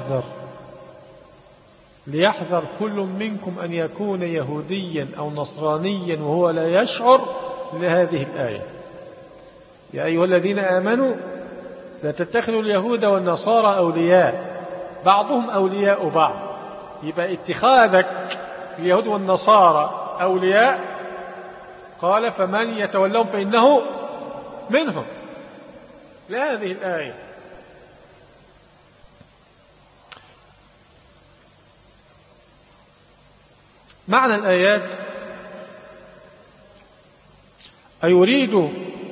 ليحذر كل منكم أن يكون يهوديا أو نصرانيا وهو لا يشعر لهذه الآية يا أيها الذين آمنوا لا تتخذوا اليهود والنصارى أولياء بعضهم أولياء بعض. يبقى اتخاذك اليهود والنصارى أولياء قال فمن يتولهم فإنه منهم لهذه الآية. معنى الآيات أيريد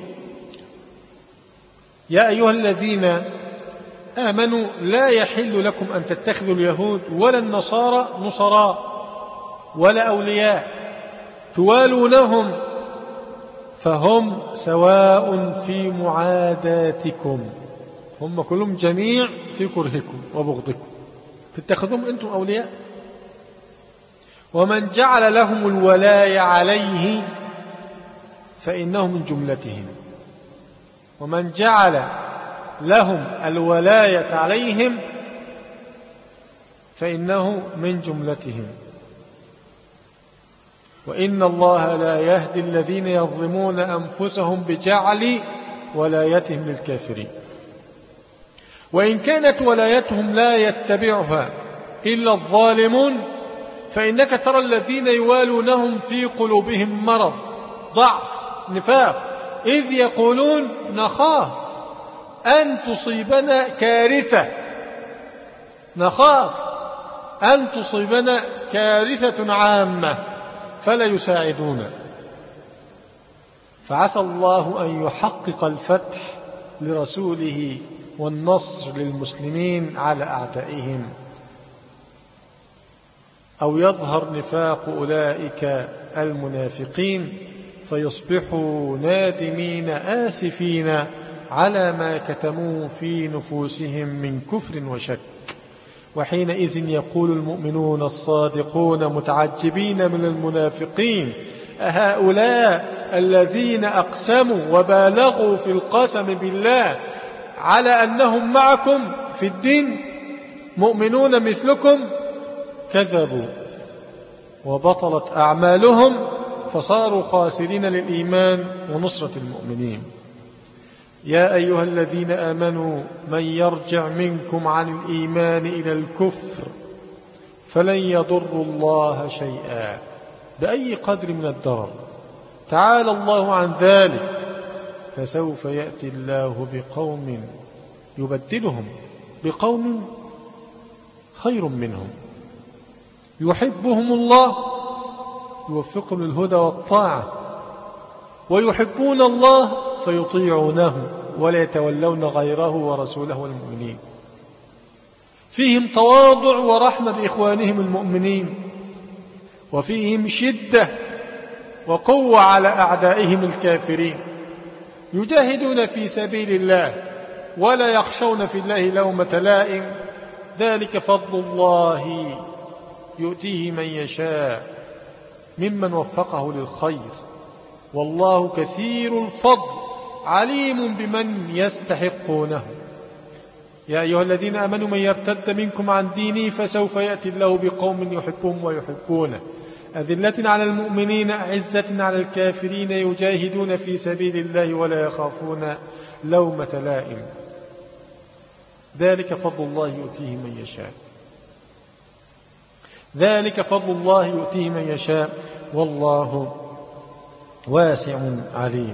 يا أيها الذين آمنوا لا يحل لكم أن تتخذوا اليهود ولا النصارى نصراء ولا أولياء توالونهم فهم سواء في معاداتكم، هم كلهم جميع في كرهكم وبغضكم، تتخذهم أنتم أولياء. ومن جعل لهم الولاية عليه فإنه من جملتهم، ومن جعل لهم الولاية عليهم فإنه من جملتهم. وإن الله لا يهدي الذين يظلمون أنفسهم بجعل ولايتهم للكافرين. وإن كانت ولايتهم لا يتبعها إلا الظالمون فإنك ترى الذين يوالونهم في قلوبهم مرض ضعف نفاق إذ يقولون نخاف أن تصيبنا كارثة، نخاف أن تصيبنا كارثة عامة فلا يساعدون. فعسى الله أن يحقق الفتح لرسوله والنصر للمسلمين على أعدائهم، أو يظهر نفاق أولئك المنافقين فيصبحوا نادمين آسفين على ما كتموه في نفوسهم من كفر وشك. وحينئذ يقول المؤمنون الصادقون متعجبين من المنافقين أهؤلاء الذين أقسموا وبالغوا في القسم بالله على أنهم معكم في الدين مؤمنون مثلكم كذبوا وبطلت أعمالهم فصاروا خاسرين للإيمان ونصرة المؤمنين. يا أيها الذين آمنوا من يرجع منكم عن الإيمان إلى الكفر فلن يضروا الله شيئا بأي قدر من الضرر تعالى الله عن ذلك فسوف يأتي الله بقوم يبدلهم بقوم خير منهم يحبهم الله يوفقهم للهدى والطاعة ويحبون الله فيطيعونه ولا يتولون غيره ورسوله والمؤمنين فيهم تواضع ورحمة بإخوانهم المؤمنين وفيهم شدة وقوة على أعدائهم الكافرين يجاهدون في سبيل الله ولا يخشون في الله لومة لائم ذلك فضل الله يؤتيه من يشاء ممن وفقه للخير والله كثير الفضل عليم بمن يستحقونه. يا أيها الذين آمنوا من يرتد منكم عن دينه فسوف يأتي الله بقوم يحبهم ويحبونه أذلة على المؤمنين أعزة على الكافرين يجاهدون في سبيل الله ولا يخافون لومة لائم ذلك فضل الله يؤتيه من يشاء ذلك فضل الله يؤتيه من يشاء والله واسع عليم.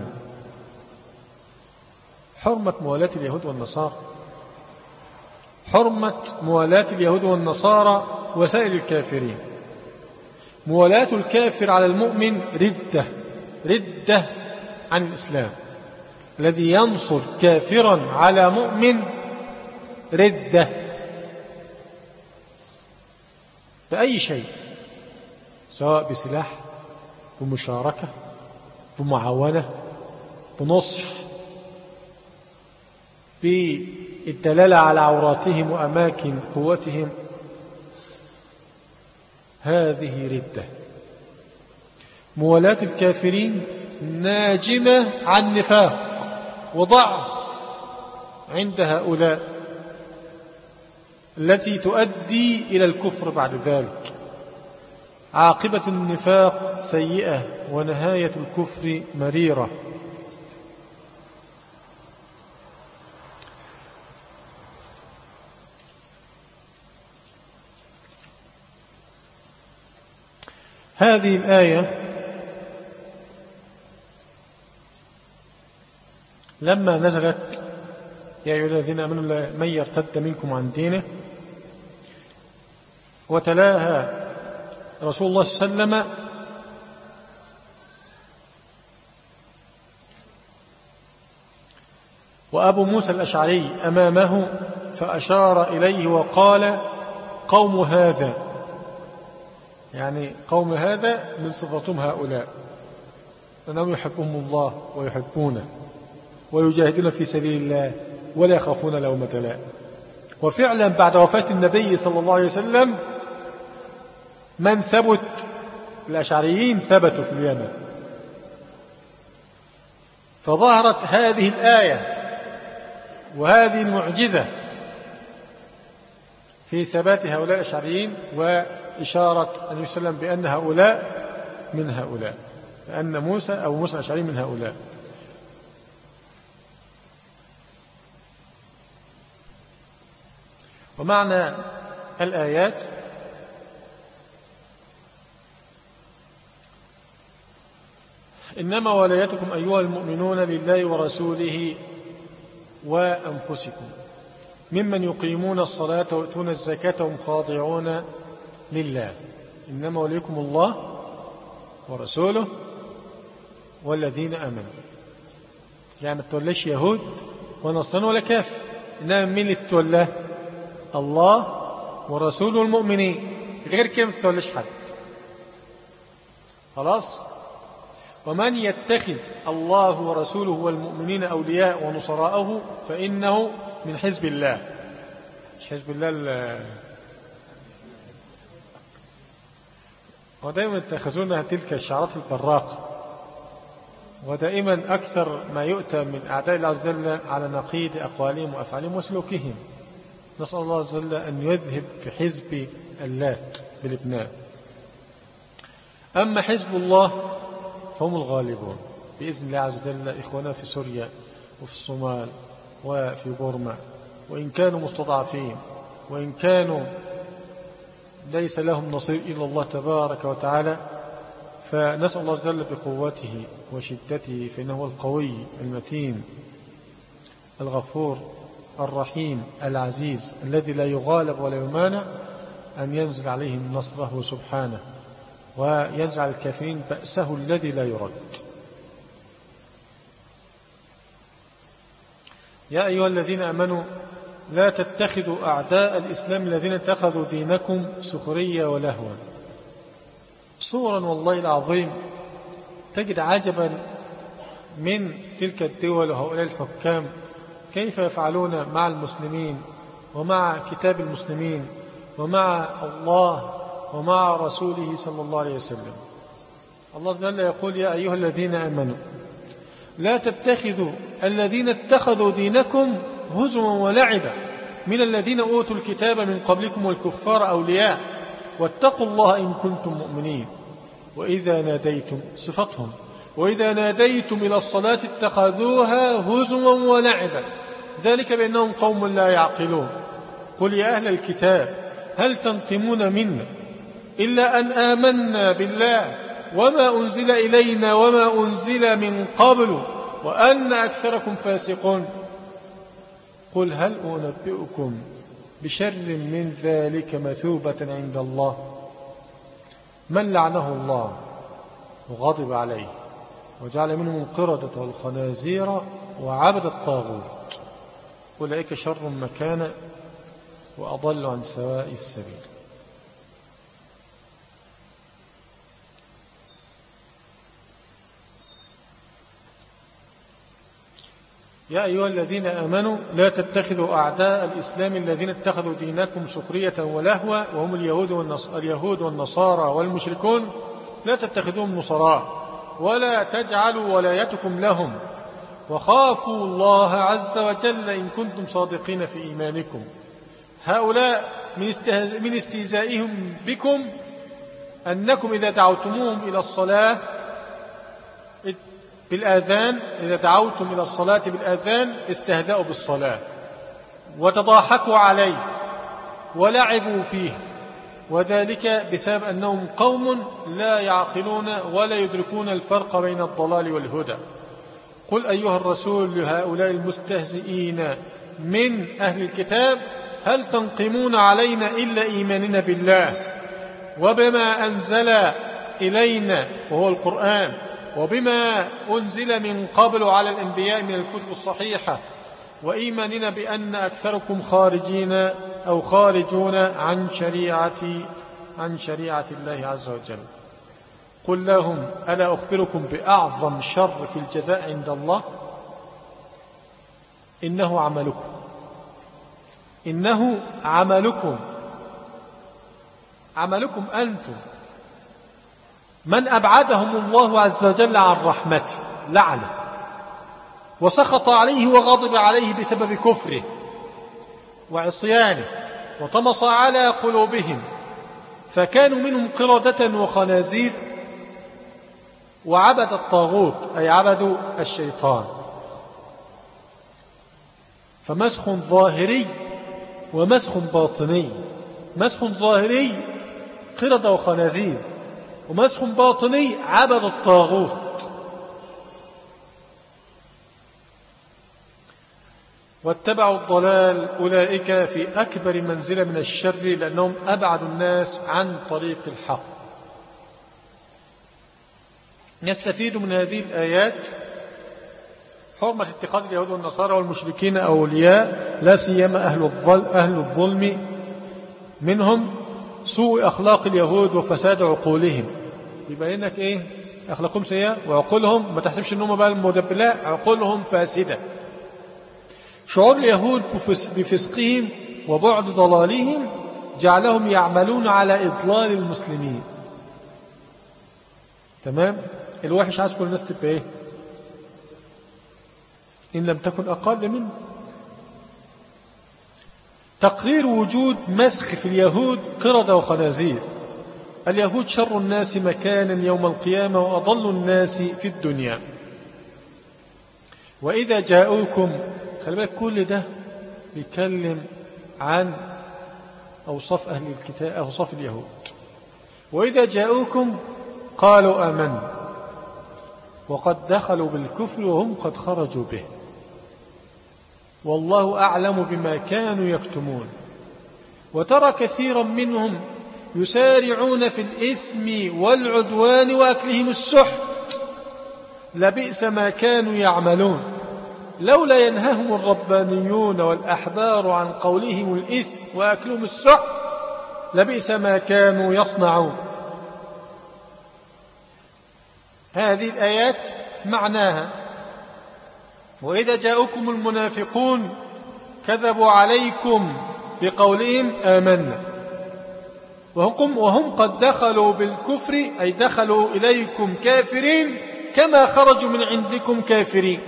حرمة موالاة اليهود والنصارى حرمة موالاة اليهود والنصارى وسائر الكافرين. موالاة الكافر على المؤمن ردة عن الإسلام. الذي ينصر كافرا على مؤمن ردة بأي شيء سواء بسلاح بمشاركة بمعاونة بنصح بالدلالة على عوراتهم وأماكن قوتهم هذه ردة. موالاة الكافرين ناجمة عن نفاق وضعف عند هؤلاء التي تؤدي إلى الكفر بعد ذلك. عاقبة النفاق سيئة ونهاية الكفر مريرة. هذه الآية لما نزلت يا أيها الذين آمنوا من يرتد منكم عن دينه وتلاها رسول الله صلى الله عليه وسلم وأبو موسى الأشعري أمامه فأشار إليه وقال قوم هذا، يعني قوم هذا من صفتهم هؤلاء أنهم يحبهم الله ويحبونه ويجاهدون في سبيل الله ولا يخافون لومة لائم. وفعلا بعد وفاة النبي صلى الله عليه وسلم من ثبت الأشعريين ثبتوا في اليمن، فظهرت هذه الآية وهذه المعجزة في ثبات هؤلاء الأشعريين وإشارة النبي صلى الله عليه وسلم بأن هؤلاء من هؤلاء، بأن موسى أو موسى الأشعري من هؤلاء. ومعنى الآيات إنما ولايتكم أيها المؤمنون لله ورسوله وأنفسكم ممن يقيمون الصلاة ويؤتون الزكاة وهم خاضعون لله. إنما وليكم الله ورسوله والذين آمنوا، يعني ما تتولاش يهود ونصران ولا كافر، إنما من اللي تتولاه؟ الله ورسوله والمؤمنين، غير كده ما تتولاش حد. خلاص. ومن يتخذ الله ورسوله والمؤمنين أولياء ونصراءه فإنه من حزب الله. مش حزب الله ودائما يتخذونها تلك الشعارات البراقة ودائما أكثر ما يؤتى من أعداء الله عز وجل على نقيض أقوالهم وأفعالهم وسلوكهم. نسأل الله عز وجل أن يذهب بحزب اللات بلبنان. أما حزب الله فهم الغالبون بإذن الله عز وجل. إخوانا في سوريا وفي الصومال وفي بورما، وإن كانوا مستضعفين وإن كانوا ليس لهم نصير إلا الله تبارك وتعالى، فنسأل الله عز وجل بقوته وشدته، فإنه القوي المتين الغفور الرحيم العزيز الذي لا يغالب ولا يمانع، أن ينزل عليهم نصره سبحانه وينزل على الكافرين بأسه الذي لا يرد. يا أيها الذين آمنوا لا تتخذوا أعداء الإسلام الذين اتخذوا دينكم سخرية ولهوا. صورا والله العظيم تجد عجبا من تلك الدول وهؤلاء الحكام كيف يفعلون مع المسلمين ومع كتاب المسلمين ومع الله ومع رسوله صلى الله عليه وسلم. الله عز وجل يقول يا أيها الذين آمنوا لا تتخذوا الذين اتخذوا دينكم هزوا ولعبا من الذين أوتوا الكتاب من قبلكم والكفار أولياء واتقوا الله إن كنتم مؤمنين. وإذا ناديتم صفتهم وإذا ناديتم إلى الصلاة اتخذوها هزوا ولعبا ذلك بأنهم قوم لا يعقلون. قل يا أهل الكتاب هل تنقمون منا إلا أن آمنا بالله وما أنزل إلينا وما أنزل من قبل وأن أكثركم فاسقون. قل هل أنبئكم بشر من ذلك مثوبة عند الله من لعنه الله وغضب عليه وجعل منهم القردة والخنازير وعبد الطاغوت أولئك شر مكانا وأضل عن سواء السبيل. يا أيها الذين آمنوا لا تتخذوا أعداء الإسلام الذين اتخذوا دينكم سخرية ولهوا وهم اليهود والنصارى والمشركون لا تتخذوهم نصراء ولا تجعلوا ولايتكم لهم وخافوا الله عز وجل إن كنتم صادقين في إيمانكم. هؤلاء من استهزائهم بكم أنكم إذا دعوتموهم إلى الصلاة بالآذان إذا دعوتم إلى الصلاة بالآذان استهزأوا بالصلاة وتضاحكوا عليه ولعبوا فيه، وذلك بسبب أنهم قوم لا يعقلون ولا يدركون الفرق بين الضلال والهدى. قل أيها الرسول لهؤلاء المستهزئين من أهل الكتاب هل تنقمون علينا إلا إيماننا بالله وبما أنزل إلينا وهو القرآن وبما أنزل من قبل على الأنبياء من الكتب الصحيحة وإيماننا بأن أكثركم خارجين أو خارجون عن شريعة الله عز وجل. قل لهم ألا أخبركم بأعظم شر في الجزاء عند الله إنه عملكم أنتم من أبعدهم الله عز وجل عن رحمته لعنه وسخط عليه وغضب عليه بسبب كفره وعصيانه وطمس على قلوبهم فكانوا منهم قردة وخنازير وعبد الطاغوت أي عبدوا الشيطان. فمسخ ظاهري ومسخ باطني. مسخ ظاهري قردة وخنازير ومسخ باطني عبد الطاغوت. واتبعوا الضلال أولئك في أكبر منزلة من الشر لأنهم أبعد الناس عن طريق الحق. نستفيد من هذه الآيات حرمة اتخاذ اليهود والنصارى والمشركين أولياء لا سيما أهل الظلم منهم سوء أخلاق اليهود وفساد عقولهم. يبين لك إيه أخلاقهم سيئة وعقولهم ما تحسبش أنهم بقى المدبلاء عقولهم فاسدة. شعور اليهود بفسقهم وبعد ضلالهم جعلهم يعملون على إضلال المسلمين. تمام. الوحش عايز كل الناس تبقى إيه إن لم تكن أقل منه. تقرير وجود مسخ في اليهود قردة وخنازير. اليهود شر الناس مكانا يوم القيامة وأضل الناس في الدنيا. وإذا جاءوكم، خلي بالك كل ده بيتكلم عن أوصاف أهل الكتاب، أوصاف اليهود. وإذا جاءوكم قالوا آمنا وقد دخلوا بالكفر وهم قد خرجوا به والله أعلم بما كانوا يكتمون. وترى كثيرا منهم يسارعون في الإثم والعدوان وأكلهم السحت لبئس ما كانوا يعملون لولا ينهاهم الربانيون والأحبار عن قولهم الإثم وأكلهم السحت لبئس ما كانوا يصنعون. هذه الآيات معناها: وإذا جاءكم المنافقون كذبوا عليكم بقولهم آمنا وهم قد دخلوا بالكفر، أي دخلوا إليكم كافرين كما خرجوا من عندكم كافرين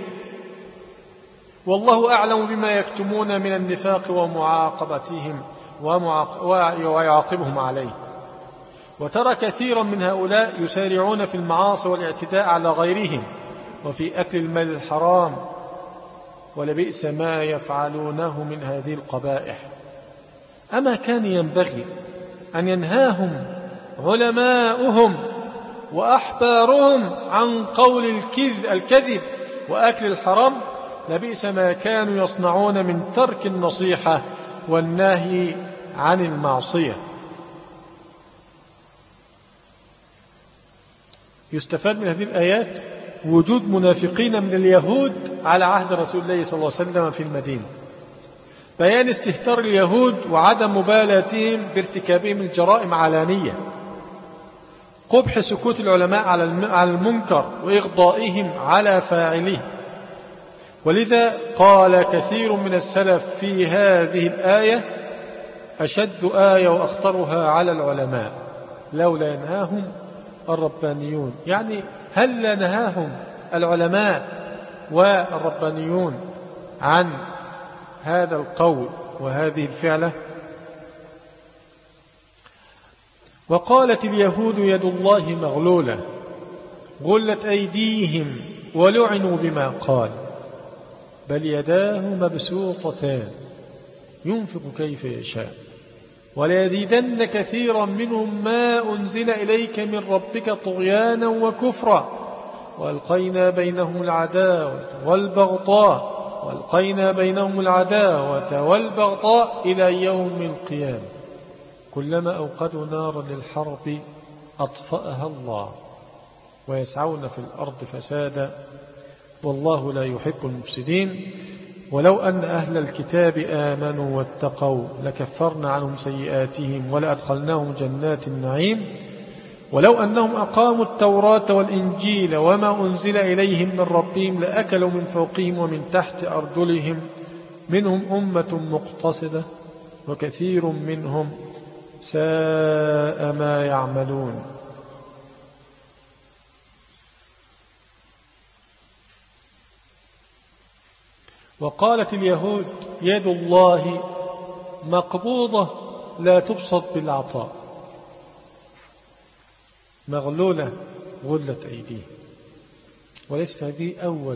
والله أعلم بما يكتمون من النفاق ومعاقبتهم ويعاقبهم عليه. وترى كثيرا من هؤلاء يسارعون في المعاصي والاعتداء على غيرهم وفي أكل المال الحرام ولبئس ما يفعلونه من هذه القبائح. أما كان ينبغي أن ينهاهم علماؤهم وأحبارهم عن قول الكذب وأكل الحرام لبئس ما كانوا يصنعون من ترك النصيحة والنهي عن المعصية. يستفاد من هذه الآيات وجود منافقين من اليهود على عهد رسول الله صلى الله عليه وسلم في المدينة، بيان استهتار اليهود وعدم مبالاتهم بارتكابهم الجرائم علانية، قبح سكوت العلماء على المنكر وإغضائهم على فاعليه. ولذا قال كثير من السلف في هذه الآية: أشد آية وأخطرها على العلماء لولا ينهاهم الربانيون. يعني هل لا نهاهم العلماء والربانيون عن هذا القول وهذه الفعلة؟ وقالت اليهود يد الله مغلولة غلت أيديهم ولعنوا بما قال بل يداه مبسوطتان ينفق كيف يشاء وليزيدن كثيرا منهم ما أنزل إليك من ربك طغيانا وكفرا وألقينا بينهم العداوة والبغضاء إلى يوم القيامة كلما أوقدوا نارا للحرب أطفأها الله ويسعون في الأرض فسادا والله لا يحب المفسدين. ولو أن أهل الكتاب آمنوا واتقوا لكفرنا عنهم سيئاتهم ولأدخلناهم جنات النعيم ولو أنهم أقاموا التوراة والإنجيل وما أنزل إليهم من ربهم لأكلوا من فوقهم ومن تحت أرجلهم منهم أمة مقتصدة وكثير منهم ساء ما يعملون. وقالت اليهود يد الله مقبوضة لا تبسط بالعطاء مغلولة غلت أيديه. وليست هذه أول،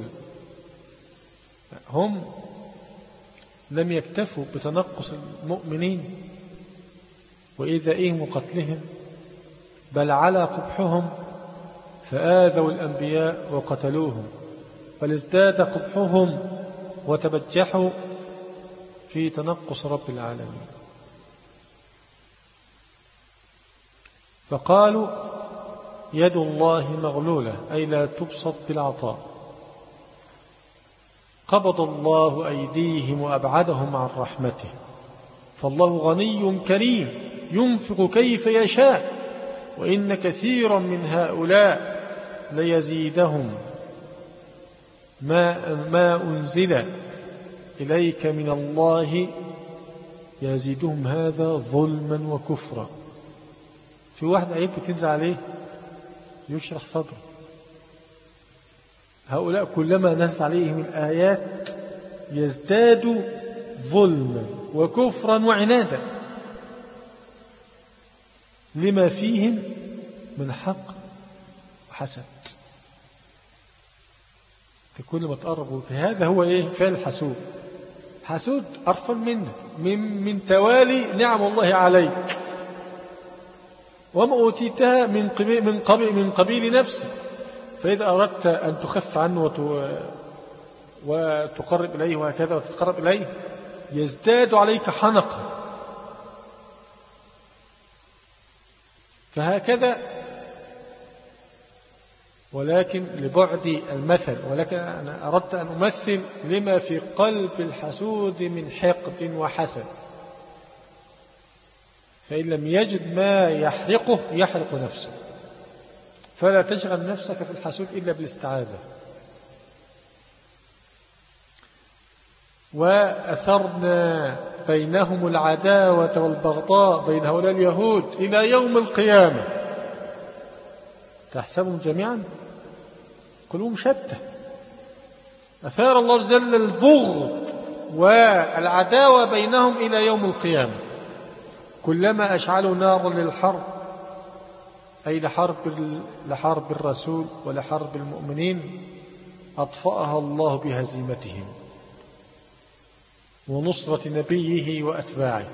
هم لم يكتفوا بتنقص المؤمنين وإيذائهم وقتلهم بل على قبحهم فآذوا الأنبياء وقتلوهم بل ازداد قبحهم وتبجحوا في تنقص رب العالمين. فقالوا يد الله مغلولة أي لا تبسط بالعطاء قبض الله أيديهم وأبعدهم عن رحمته فالله غني كريم ينفق كيف يشاء وإن كثيرا من هؤلاء ليزيدهم ما أنزل إليك من الله يزيدهم هذا ظلما وكفرا. في واحد عيب تنزل عليه يشرح صدره هؤلاء كلما نزل عليهم الآيات يزدادوا ظلما وكفرا وعنادا لما فيهم من حق وحسد. كل ما تقربوا هذا هو إيه؟ فعل الحسود. حسود أرفل منه من توالي نعم الله عليك وما أوتيتها من قبيل نفسه. فإذا أردت أن تخف عنه وتقرب إليه وهكذا وتتقرب إليه يزداد عليك حنقا. فهكذا، ولكن لبعد المثل، ولكن أنا أردت أن أمثل لما في قلب الحسود من حقد وحسد. فإن لم يجد ما يحرقه يحرق نفسه. فلا تشغل نفسك في الحسود إلا بالاستعاذة. وأثرنا بينهم العداوة والبغضاء بين هؤلاء اليهود إلى يوم القيامة تحسبهم جميعا قلوبهم شتى. أثار الله جل البغض والعداوة بينهم إلى يوم القيامة. كلما أشعلوا نارا للحرب، أي لحرب الرسول ولحرب المؤمنين، أطفأها الله بهزيمتهم ونصرة نبيه وأتباعه،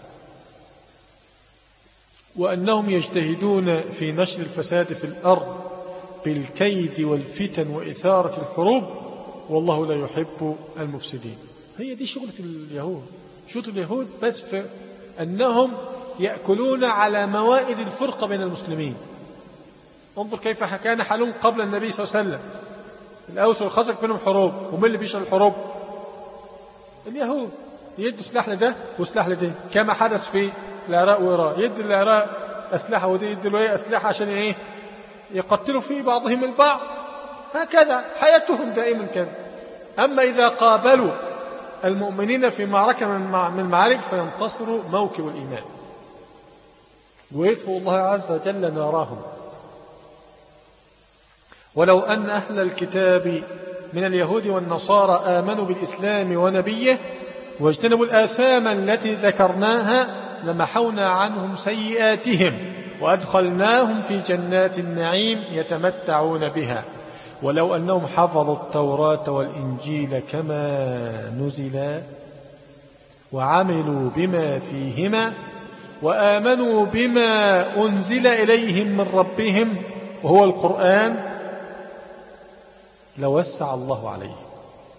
وأنهم يجتهدون في نشر الفساد في الأرض بالكيد والفتن وإثارة الحروب، والله لا يحب المفسدين. هي دي شغلة اليهود. شغلة اليهود بس في أنهم يأكلون على موائد الفرقة بين المسلمين. انظر كيف كان حالهم قبل النبي صلى الله عليه وسلم. الأوس والخزرج بينهم حروب، ومن اللي بيشغل الحروب؟ اليهود. يدوا سلاح لده وسلاح لده، كما حدث في العراق وإيران. يدي العراق أسلحة ودي يدي له أسلحة عشان إيه؟ يقتلوا في بعضهم البعض. هكذا حياتهم دائما كان. أما إذا قابلوا المؤمنين في معركة من المعارك فينتصروا موكب الإيمان ويدفع الله عز وجل نارهم. ولو أن أهل الكتاب من اليهود والنصارى آمنوا بالإسلام ونبيه واجتنبوا الآثام التي ذكرناها لمحونا عنهم سيئاتهم وأدخلناهم في جنات النعيم يتمتعون بها. ولو أنهم حفظوا التوراة والإنجيل كما نزلا وعملوا بما فيهما وآمنوا بما أنزل إليهم من ربهم وهو القرآن لوسع الله عليهم.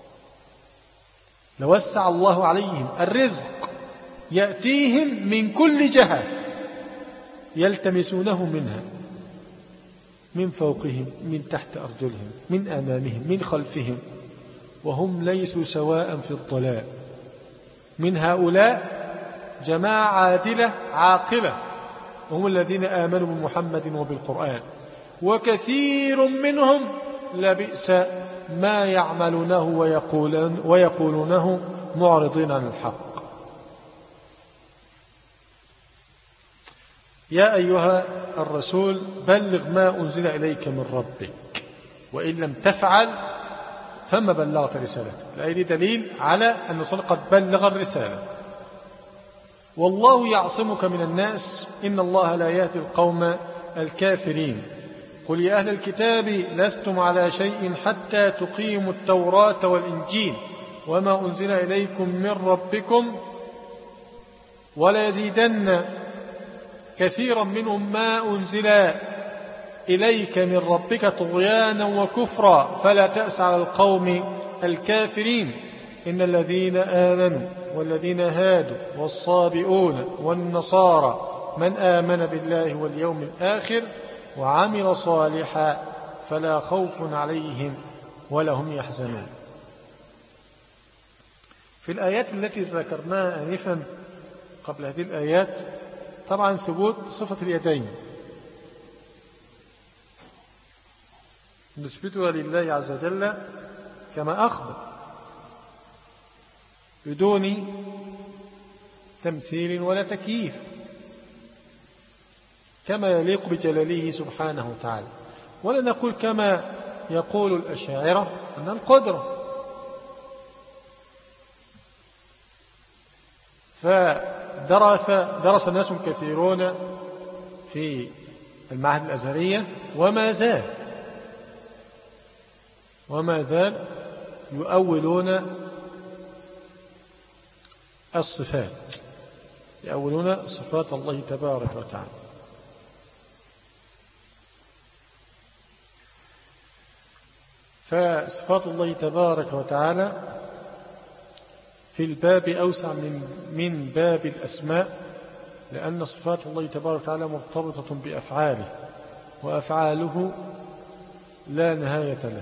لوسع الله عليهم الرزق يأتيهم من كل جهة يلتمسونه منها، من فوقهم، من تحت أرجلهم، من أمامهم، من خلفهم، وهم ليسوا سواء في الضلال. من هؤلاء جماعة عادلة عاقلة وهم الذين آمنوا بمحمد وبالقرآن، وكثير منهم لبئس ما يعملونه ويقولونه معرضين عن الحق. يا أيها الرسول بلغ ما أنزل إليك من ربك وإن لم تفعل فما بلغت رسالته. الآية دي دليل على أن الرسول قد بلغ الرسالة. والله يعصمك من الناس إن الله لا يهدي القوم الكافرين. قل يا أهل الكتاب لستم على شيء حتى تقيموا التوراة والإنجيل وما أنزل إليكم من ربكم ولا يزيدن كثيرا منهم ما أنزل إليك من ربك طغيانا وكفرا فلا تأس على القوم الكافرين. إن الذين آمنوا والذين هادوا والصابئون والنصارى من آمن بالله واليوم الآخر وعمل صالحا فلا خوف عليهم ولا هم يحزنون. في الآيات التي ذكرناها آنفا قبل هذه الآيات طبعا ثبوت صفة اليدين نثبتها لله عز وجل كما أخبر بدون تمثيل ولا تكييف كما يليق بجلاله سبحانه وتعالى. ولا نقول كما يقول الأشاعرة أن القدرة. فدرس ناس كثيرون في المعاهد الأزهرية وما زال يؤولون الصفات، يؤولون صفات الله تبارك وتعالى. فصفات الله تبارك وتعالى في الباب أوسع من باب الأسماء، لأن صفات الله تبارك وتعالى مرتبطة بأفعاله، وأفعاله لا نهاية له.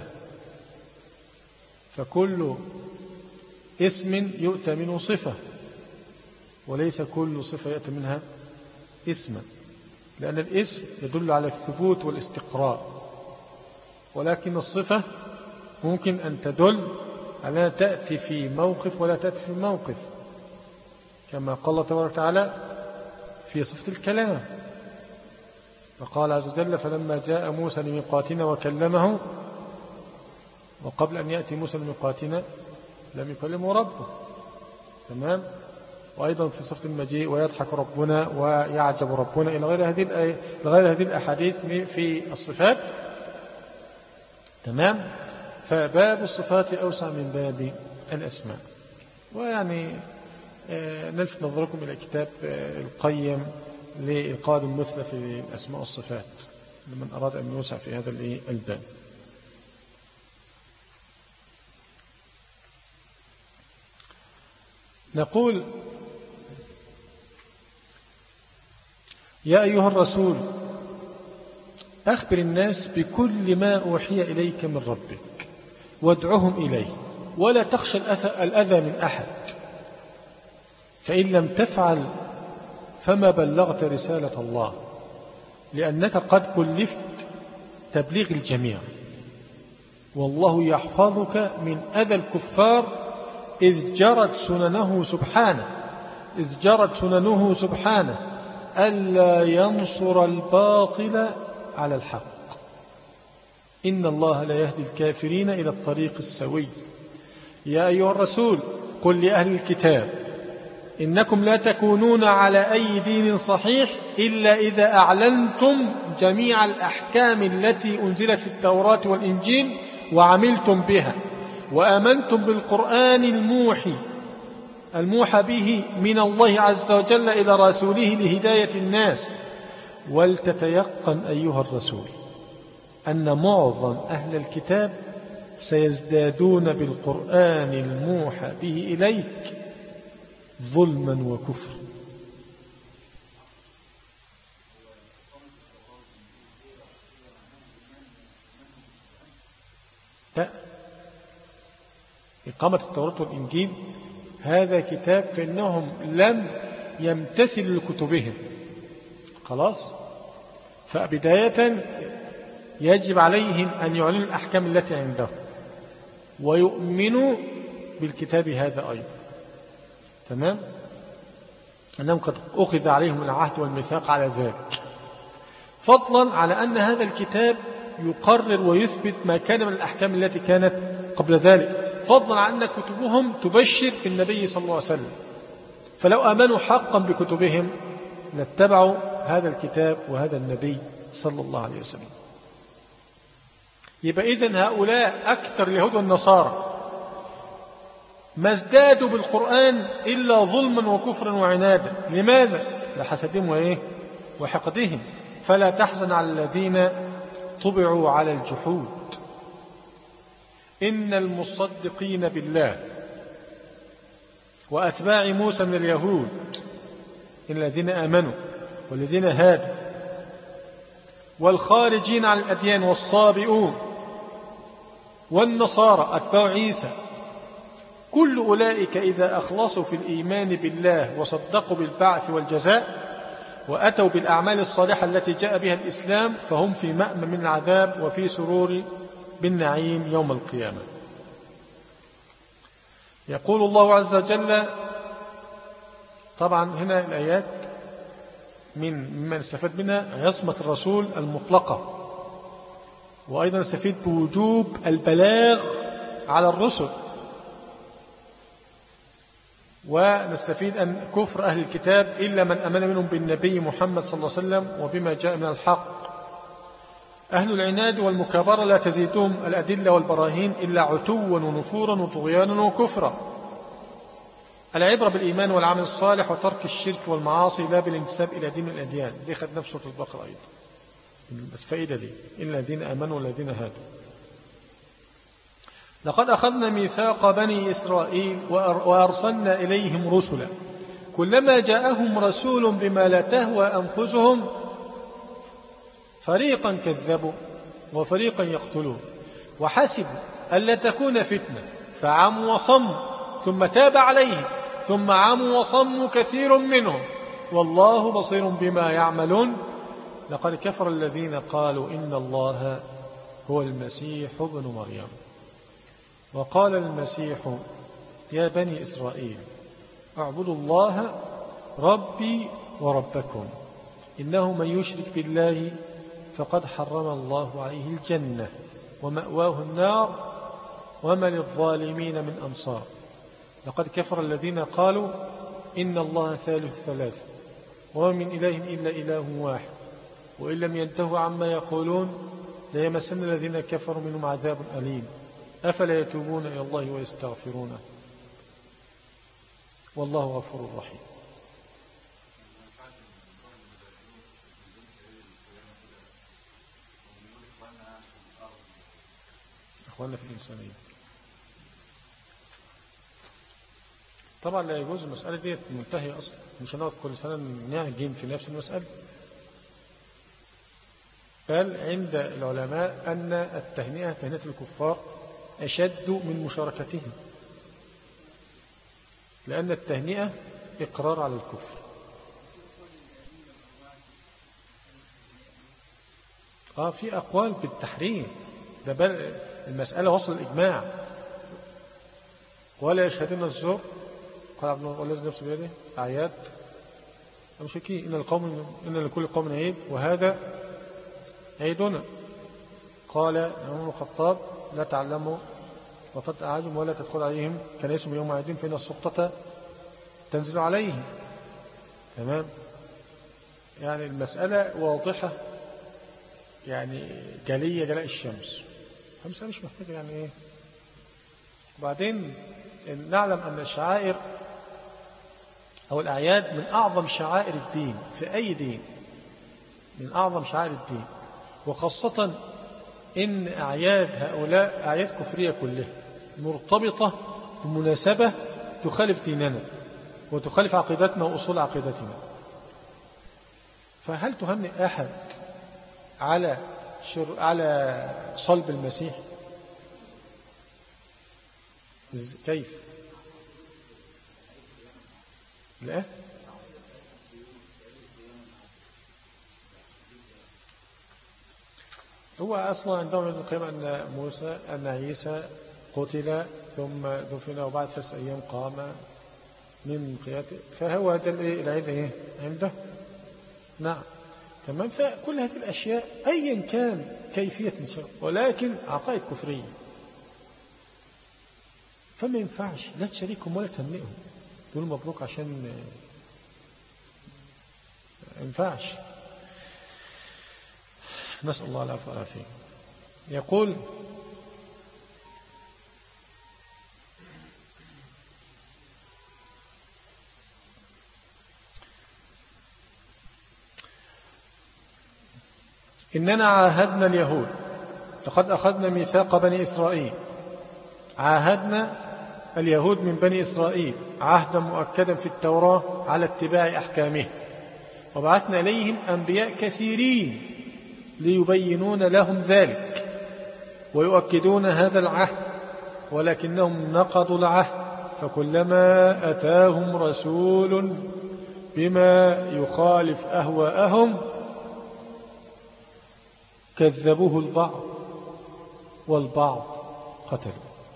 فكل اسم يؤتى منه صفة، وليس كل صفة يأتي منها اسما، لأن الاسم يدل على الثبوت والاستقرار، ولكن الصفة ممكن أن تدل على تأتي في موقف ولا تأتي في موقف، كما قال الله تبارك وتعالى في صفة الكلام، فقال عز وجل: فلما جاء موسى لميقاتنا وكلمه، وقبل أن يأتي موسى لميقاتنا لم يكلمه ربه. تمام. وأيضا في صفة المجيء: ويضحك ربنا ويعجب ربنا، إلى غير هذه الأحاديث في الصفات. تمام. فباب الصفات أوسع من باب الأسماء. ويعني نلفت نظركم إلى كتاب القيم لإلقاء المثلى في الأسماء والصفات لمن أراد أن يوسع في هذا الباب. نقول: يا أيها الرسول أخبر الناس بكل ما أوحي إليك من ربك وادعهم إليه، ولا تخشى الأذى من أحد، فإن لم تفعل فما بلغت رسالة الله، لأنك قد كلفت تبليغ الجميع، والله يحفظك من أذى الكفار إذ جرت سننه سبحانه ألا ينصر الباطل على الحق، إن الله لا يهدي الكافرين إلى الطريق السوي. يا أيها الرسول قل لأهل الكتاب إنكم لا تكونون على أي دين صحيح إلا إذا أعلنتم جميع الأحكام التي أنزلت في التوراة والإنجيل وعملتم بها، وآمنتم بالقرآن الموحى به من الله عز وجل إلى رسوله لهداية الناس. ولتتيقن أيها الرسول أن معظم أهل الكتاب سيزدادون بالقرآن الموحى به إليك ظلما وكفرا. إقامة التوراة والإنجيل هذا كتاب فإنهم لم يمتثلوا لكتبهم، خلاص. فبداية يجب عليهم أن يعلنوا الأحكام التي عندهم ويؤمنوا بالكتاب هذا أيضا. تمام. أنهم قد أخذ عليهم العهد والميثاق على ذلك، فضلا على أن هذا الكتاب يقرر ويثبت ما كان من الأحكام التي كانت قبل ذلك، فضلا عن أن كتبهم تبشر بالنبي صلى الله عليه وسلم. فلو آمنوا حقا بكتبهم لاتبعوا هذا الكتاب وهذا النبي صلى الله عليه وسلم. يبقى إذن هؤلاء أكثر اليهود والنصارى ما ازدادوا بالقرآن إلا ظلما وكفرا وعنادا. لماذا؟ لحسدهم وحقدهم. فلا تحزن على الذين طبعوا على الجحود إن المصدقين بالله وأتباع موسى من اليهود إن الذين آمنوا والذين هادوا والخارجين عن الأديان والصابئون والنصارى أتباع عيسى، كل أولئك إذا أخلصوا في الإيمان بالله وصدقوا بالبعث والجزاء وأتوا بالأعمال الصالحة التي جاء بها الإسلام فهم في مأمن من العذاب وفي سرور بالنعيم يوم القيامة. يقول الله عز وجل، طبعا هنا الآيات مما نستفاد منها عصمة الرسول المطلقة، وأيضا نستفيد بوجوب البلاغ على الرسل، ونستفيد أن كفر أهل الكتاب إلا من أمن منهم بالنبي محمد صلى الله عليه وسلم وبما جاء من الحق. أهل العناد والمكابرة لا تزيدهم الأدلة والبراهين إلا عتوا ونفورا وطغيانا وكفرا. العبرة بالإيمان والعمل الصالح وترك الشرك والمعاصي لا بالانتساب إلى دين الأديان. دي خد نفسه في البقرة أيضا، بس فائدة دي إلا الذين آمنوا والذين هادوا. لقد أخذنا ميثاق بني إسرائيل وأرسلنا إليهم رسلا كلما جاءهم رسول بما لا تهوى أنفسهم فريقا كذبوا وفريقا يقتلون وحسبوا ألا تكون فتنة فعموا وصموا ثم تاب عليهم ثم عموا وصموا كثير منهم والله بصير بما يعملون. لقد كفر الذين قالوا إن الله هو المسيح ابن مريم وقال المسيح يا بني إسرائيل اعبدوا الله ربي وربكم إنه من يشرك بالله فقد حرم الله عليه الجنة ومأواه النار وما للظالمين من أنصار. لقد كفر الذين قالوا إن الله ثالث ثلاثة وما من إله إلا إله واحد وإن لم ينتهوا عما يقولون ليمسن الذين كفروا منهم عذاب أليم أفلا يتوبون إلى الله ويستغفرونه والله غفور رحيم. أخوانا في الإنسانية طبعا لا يجوز المسألة دي منتهية أصلا، مش هنقعد كل سنة نعجن في نفس المسألة، بل عند العلماء أن التهنئة تهنئة الكفار أشد من مشاركتهم، لأن التهنئة إقرار على الكفر. في أقوال بالتحريم، ده بل المسألة وصل الإجماع. ولا يشهدون الزور قال عبد الله والذي نفسه بيده أعياد المشركين إن لكل قوم عيد وهذا عيدنا. قال عمر بن الخطاب لا تعلموا وطد أعاجم ولا تدخل عليهم كان اسم يوم عيدين فإن السقطة تنزل عليهم. تمام، يعني المسألة واضحة، يعني جلية جلاء الشمس، المسألة مش محتاجة يعني إيه. وبعدين نعلم أن الشعائر أو الأعياد من أعظم شعائر الدين في أي دين، من أعظم شعائر الدين، وخاصة إن أعياد هؤلاء أعياد كفرية كلها مرتبطة بمناسبة تخالف ديننا وتخالف عقيدتنا وأصول عقيدتنا. فهل تهنئ أحد على صلب المسيح؟ كيف؟ لا، هو أصلا عندهم ابن القيم أن عيسى قتل ثم دفن وبعد 3 أيام قام من قياته، فهو ده العيد إيه عنده. نعم تمام. فكل هذه الأشياء أيا كان كيفية شيء ولكن عقائد كفرية، فما ينفعش لا تشاركهم ولا تهنئهم تقول مبروك عشان ما ينفعش. نسأل الله العفو والعافية. يقول إننا عاهدنا اليهود، لقد أخذنا ميثاق بني إسرائيل، عاهدنا اليهود من بني إسرائيل عهدا مؤكدا في التوراة على اتباع أحكامه، وبعثنا إليهم أنبياء كثيرين ليبينون لهم ذلك ويؤكدون هذا العهد، ولكنهم نقضوا العهد، فكلما أتاهم رسول بما يخالف أهواءهم كذبوه البعض والبعض قتلوا.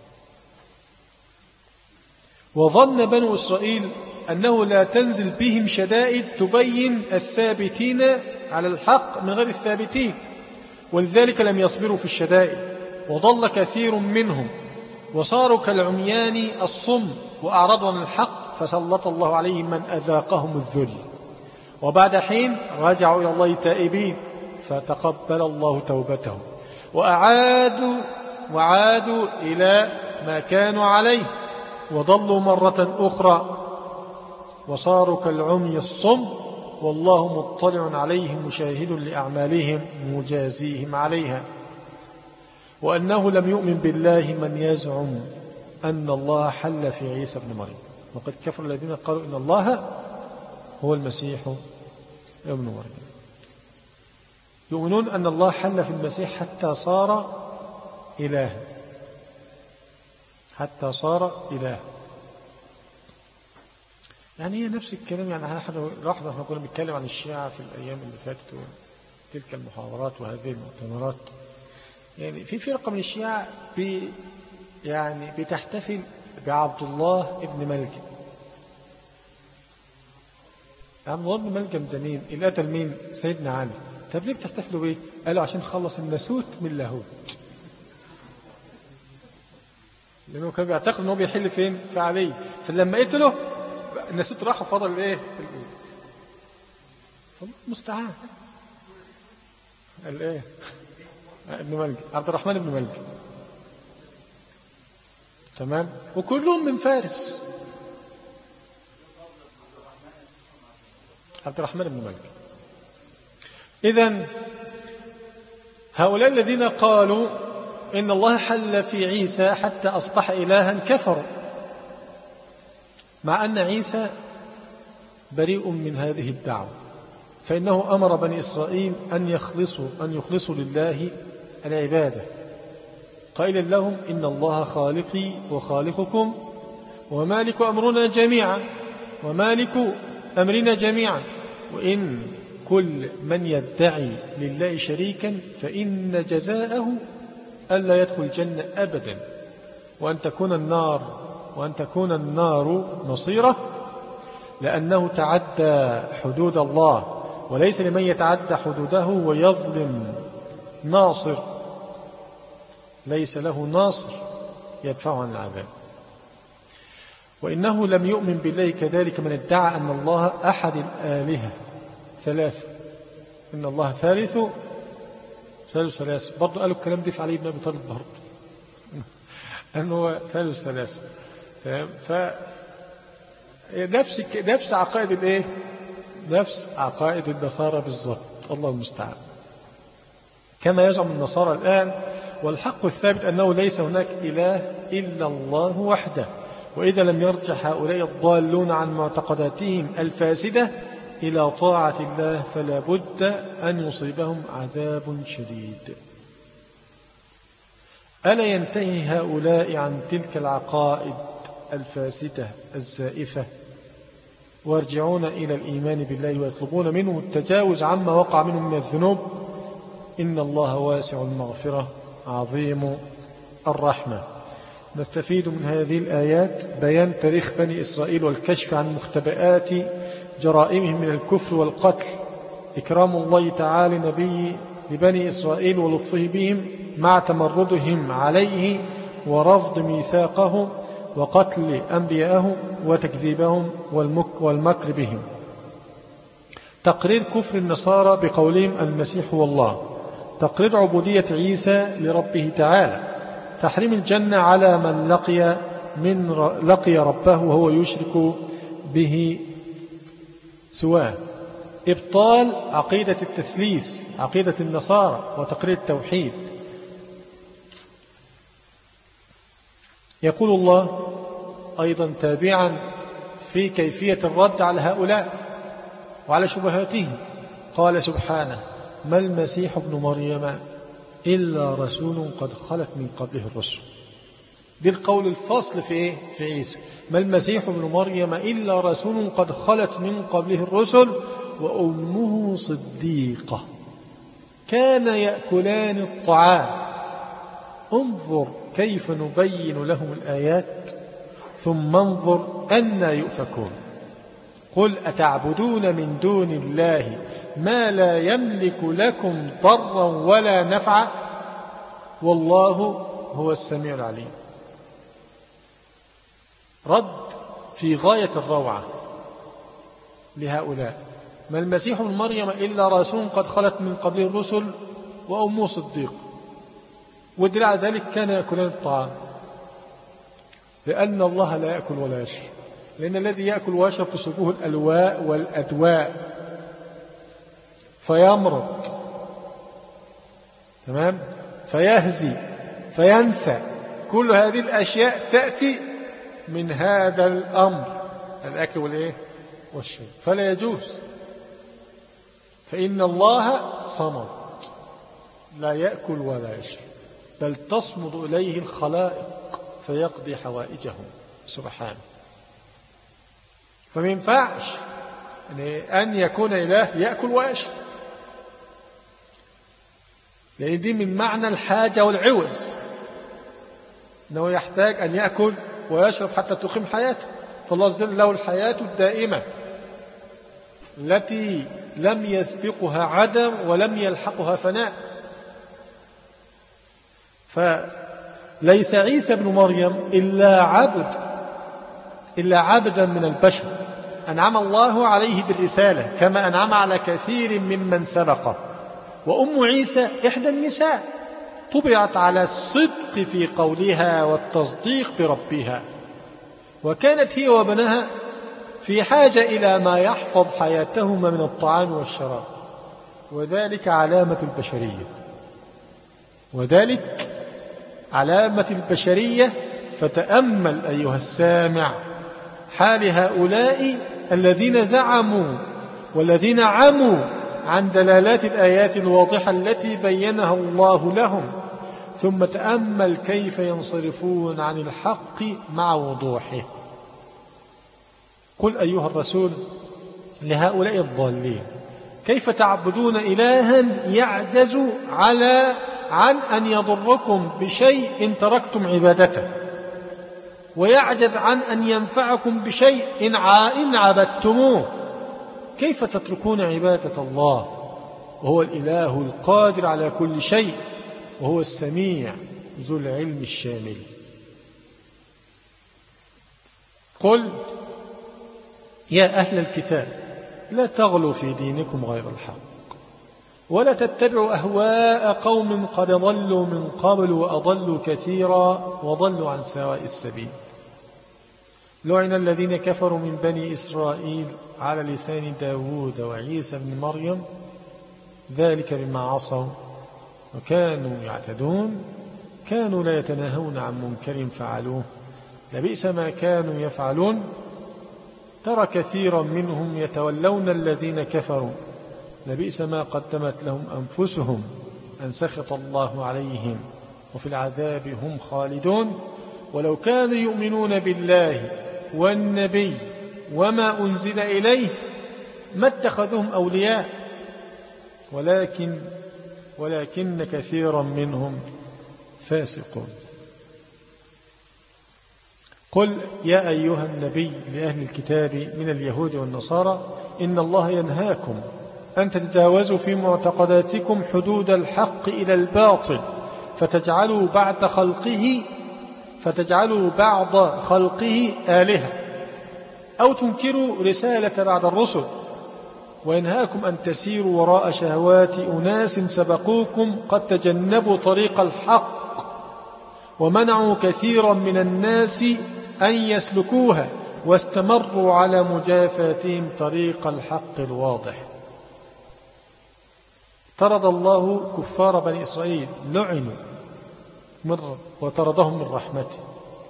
وظن بنو إسرائيل أنه لا تنزل بهم شدائد تبين الثابتين على الحق من غير الثابتين، ولذلك لم يصبروا في الشدائد، وضل كثير منهم وصاروا كالعميان الصم وأعرضوا عن الحق، فسلط الله عليهم من أذاقهم الذل، وبعد حين رجعوا إلى الله تائبين فتقبل الله توبتهم وعادوا إلى ما كانوا عليه وضلوا مرة أخرى وصاروا كالعمي الصم، والله مطلع عليهم مشاهد لأعمالهم مجازيهم عليها. وأنه لم يؤمن بالله من يزعم أن الله حل في عيسى بن مريم، وقد كفر الذين قالوا إن الله هو المسيح ابن مريم. يؤمنون أن الله حل في المسيح حتى صار إله، يعني هي نفس الكلام. يعني احنا كنا بنتكلم عن الشيعة في الأيام اللي فاتت وتلك المحاضرات وهذه المؤتمرات. يعني في فرقة من الشيعة يعني بتحتفل بعبد الله ابن ملجم. عبد الله ابن ملجم ده مين؟ اللي قتل مين؟ سيدنا علي. طب ليه بتحتفلوا بيه؟ قالوا عشان خلص الناسوت من اللاهوت، لأنه كان بيعتقد أنه بيحل فين؟ في علي. فلما قتله الناسوت راحوا فضل الايه؟ مستعان الايه؟ ابن ملجم، عبد الرحمن ابن ملجم. تمام. وكلهم من فارس. عبد الرحمن ابن ملجم. إذن هؤلاء الذين قالوا إن الله حل في عيسى حتى أصبح إلها كفروا، مع أن عيسى بريء من هذه الدعوة، فإنه أمر بني إسرائيل أن يخلصوا لله العبادة، قائلا لهم إن الله خالقي وخالقكم ومالك أمرنا جميعا، وإن كل من يدعي لله شريكا فإن جزاءه ألا يدخل الجنة أبدا، وأن تكون النار مصيره، لأنه تعدى حدود الله، وليس لمن يتعدى حدوده ويظلم ناصر، ليس له ناصر يدفعه عن العذاب. وإنه لم يؤمن بالله كذلك من ادعى أن الله أحد الآلهة ثلاثة، إن الله ثالث ثلاثة. برضو قالوا الكلام ده في علي بن أبي طالب برضو أنه ثالث ثلاثة. نفس عقائد الايه؟ نفس عقائد النصارى بالضبط، الله المستعان، كما يزعم النصارى الآن. والحق الثابت أنه ليس هناك إله إلا الله وحده. وإذا لم يرجع هؤلاء الضالون عن معتقداتهم الفاسدة إلى طاعة الله فلا بد أن يصيبهم عذاب شديد. ألا ينتهي هؤلاء عن تلك العقائد الفاسدة الزائفة ويرجعون إلى الإيمان بالله ويطلبون منه التجاوز عما وقع منه من الذنوب؟ إن الله واسع المغفرة عظيم الرحمة. نستفيد من هذه الآيات بيان تاريخ بني إسرائيل والكشف عن مختبئات جرائمهم من الكفر والقتل، إكرام الله تعالى لبني إسرائيل ولطفه بهم مع تمردهم عليه ورفض ميثاقه وقتل أنبيائه وتكذيبهم والمكر بهم. تقرير كفر النصارى بقولهم المسيح هو الله. تقرير عبودية عيسى لربه تعالى. تحريم الجنة على من لقي ربه وهو يشرك به سواه. إبطال عقيدة التثليث، عقيدة النصارى، وتقرير التوحيد. يقول الله أيضا تابعا في كيفية الرد على هؤلاء وعلى شبهاتهم، قال سبحانه: ما المسيح ابن مريم إلا رسول قد خلت من قبله الرسل. دي القول الفصل في عيسى. ما المسيح ابن مريم إلا رسول قد خلت من قبله الرسل وأمه صديقة كان يأكلان الطعام. انظر كيف نبين لهم الآيات ثم انظر أنى يؤفكون. قل أتعبدون من دون الله ما لا يملك لكم ضرا ولا نفعا والله هو السميع العليم. رد في غاية الروعة لهؤلاء. ما المسيح ابن مريم إلا رسول قد خلت من قبله الرسل وأمه صديق، والدليل على ذلك كان يأكلان الطعام، لأن الله لا يأكل ولا يشرب، لأن الذي يأكل ويشرب تصيبه الألواء والأدواء فيمرض، تمام، فيهزي، فينسى. كل هذه الأشياء تأتي من هذا الأمر، الأكل والإيه والشرب، فلا يجوز. فإن الله صمد لا يأكل ولا يشرب، بل تصمد إليه الخلائق فيقضي حوائجهم سبحانه. فما ينفعش أن يكون إله يأكل ويشرب، لأن دي من معنى الحاجة والعوز، أنه يحتاج أن يأكل ويشرب حتى تقيم حياته. فالله عز وجل له الحياة الدائمة التي لم يسبقها عدم ولم يلحقها فناء. فليس عيسى ابن مريم إلا عبدا من البشر أنعم الله عليه بالرسالة كما أنعم على كثير ممن سبقه. وأم عيسى إحدى النساء طبعت على الصدق في قولها والتصديق بربها، وكانت هي وابنها في حاجة إلى ما يحفظ حياتهما من الطعام والشراب، وذلك علامة البشرية. فتأمل أيها السامع حال هؤلاء الذين زعموا والذين عموا عن دلالات الآيات الواضحة التي بينها الله لهم، ثم تأمل كيف ينصرفون عن الحق مع وضوحه. قل أيها الرسول لهؤلاء الضالين: كيف تعبدون إلها يعجز عن أن يضركم بشيء إن تركتم عبادته، ويعجز عن أن ينفعكم بشيء إن عبدتموه؟ كيف تتركون عبادة الله وهو الإله القادر على كل شيء، وهو السميع ذو العلم الشامل؟ قل يا أهل الكتاب لا تغلوا في دينكم غير الحق، ولا تتبعوا أهواء قوم قد ضلوا من قبل وأضلوا كثيرا وضلوا عن سواء السبيل. لعن الذين كفروا من بني إسرائيل على لسان داود وعيسى بن مريم، ذلك بما عصوا وكانوا يعتدون، كانوا لا يتناهون عن منكر فعلوه، لبئس ما كانوا يفعلون. ترى كثيرا منهم يتولون الذين كفروا، لبئس ما قدمت لهم أنفسهم أن سخط الله عليهم وفي العذاب هم خالدون. ولو كانوا يؤمنون بالله والنبي وما أنزل إليه ما اتخذوهم أولياء ولكن كثيرا منهم فاسقون. قل يا أيها النبي لأهل الكتاب من اليهود والنصارى: إن الله ينهاكم أن تتجاوزوا في معتقداتكم حدود الحق إلى الباطل فتجعلوا بعض خلقه آلهة، أو تنكروا رسالة بعد الرسل، وينهاكم أن تسيروا وراء شهوات أناس سبقوكم قد تجنبوا طريق الحق ومنعوا كثيرا من الناس أن يسلكوها واستمروا على مجافاتهم طريق الحق الواضح. طرد الله كفار بني إسرائيل، لعنوا وطردهم من رحمته،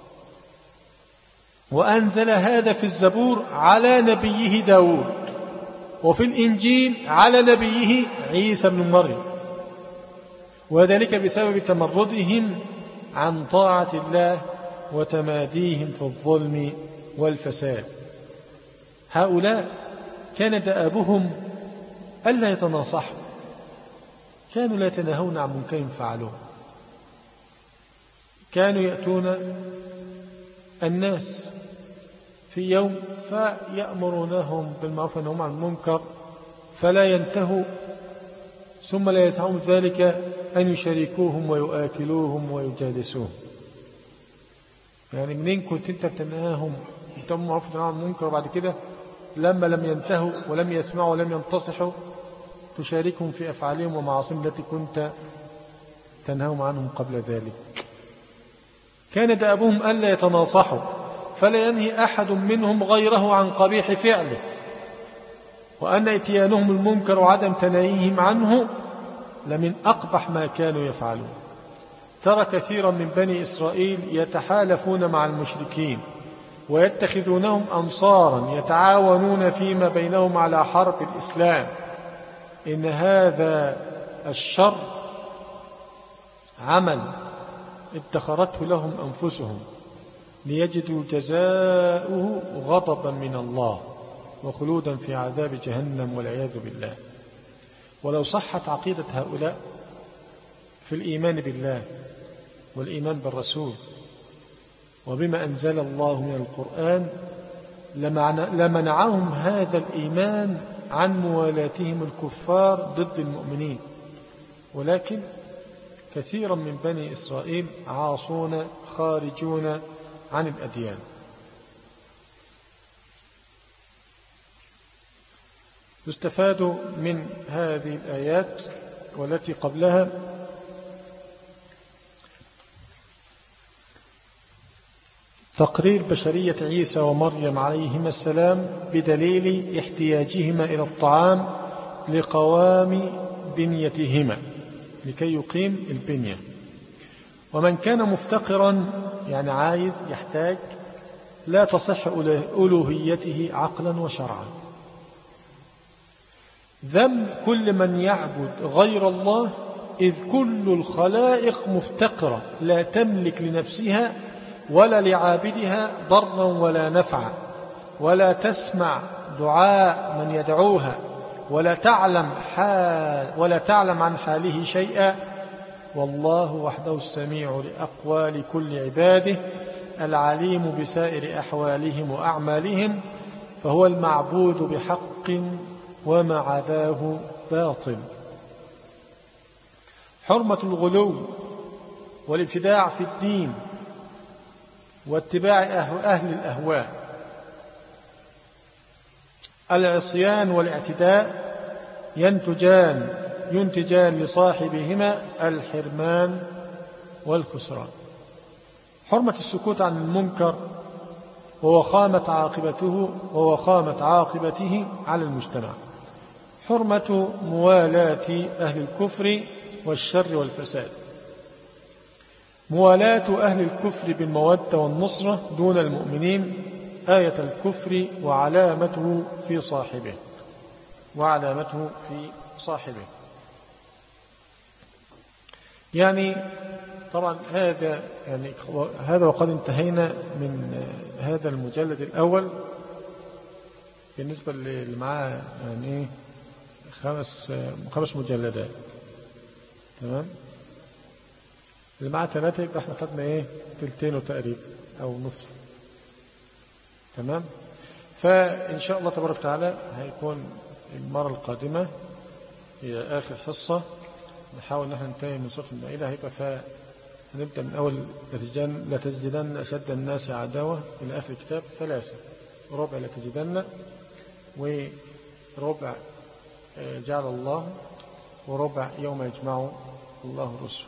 وأنزل هذا في الزبور على نبيه داود، وفي الإنجيل على نبيه عيسى بن مريم، وذلك بسبب تمردهم عن طاعة الله وتماديهم في الظلم والفساد. هؤلاء كان دأبهم ألا يتناصحوا، كانوا لا يتناهون عن منكر فعلوه، كانوا يأتون الناس في يوم فيأمرونهم بالمعروف وينهون عن المنكر فلا ينتهوا ثم لا يسعهم ذلك أن يشاركوهم ويؤكلوهم ويجالسوهم. يعني منين كنت أنت بتنهاهم أنت معروف عن المنكر، وبعد كده لما لم ينتهوا ولم يسمعوا ولم ينتصحوا تشاركهم في أفعالهم ومعاصيهم التي كنت تنهاهم عنهم قبل ذلك. كان دأبهم ألا يتناصحوا، فلا ينهي أحد منهم غيره عن قبيح فعله، وأن اتيانهم المنكر وعدم تناهيهم عنه لمن أقبح ما كانوا يفعلون. ترى كثيرا من بني إسرائيل يتحالفون مع المشركين ويتخذونهم أنصارا يتعاونون فيما بينهم على حرب الإسلام. إن هذا الشر عمل ادخرته لهم أنفسهم ليجدوا جزاؤه غضبا من الله وخلودا في عذاب جهنم والعياذ بالله. ولو صحت عقيدة هؤلاء في الإيمان بالله والإيمان بالرسول وبما أنزل الله من القرآن لمنعهم هذا الإيمان عن موالاتهم الكفار ضد المؤمنين. ولكن كثيرا من بني إسرائيل عاصون خارجون عن الأديان. يستفاد من هذه الآيات والتي قبلها تقرير بشرية عيسى ومريم عليهما السلام بدليل احتياجهما إلى الطعام لقوام بنيتهما لكي يقيم البنية. ومن كان مفتقرا يعني عايز يحتاج لا تصح ألوهيته عقلا وشرعا. ذم كل من يعبد غير الله، إذ كل الخلائق مفتقرة لا تملك لنفسها ولا لعابدها ضرا ولا نفعا، ولا تسمع دعاء من يدعوها، ولا تعلم عن حاله شيئا. والله وحده السميع لأقوال كل عباده العليم بسائر أحوالهم وأعمالهم، فهو المعبود بحق وما عداه باطل. حرمة الغلو والابتداع في الدين واتباع أهل الأهواء، العصيان والاعتداء ينتجان لصاحبهما الحرمان والخسران. حرمة السكوت عن المنكر ووخامة عاقبته على المجتمع. حرمة موالاة أهل الكفر والشر والفساد. موالاة أهل الكفر بالمودة والنصرة دون المؤمنين آية الكفر وعلامته في صاحبه. يعني طبعا هذا وقد انتهينا من هذا المجلد الأول. بالنسبة اللي معاه يعني 5 مجلدات، تمام. اللي معاه 3 يبقى احنا خدنا تلتينه تقريبا أو نصف، تمام. فإن شاء الله تبارك وتعالى هيكون المرة القادمة هي آخر حصة، نحاول نحن ننتهي من سورة المائدة. هيبقى هنبدأ من أول لتجدن أشد الناس عداوة إلى آخر الكتاب 3 ربع لتجدن، وربع جعل الله، وربع يوم يجمع الله الرسل،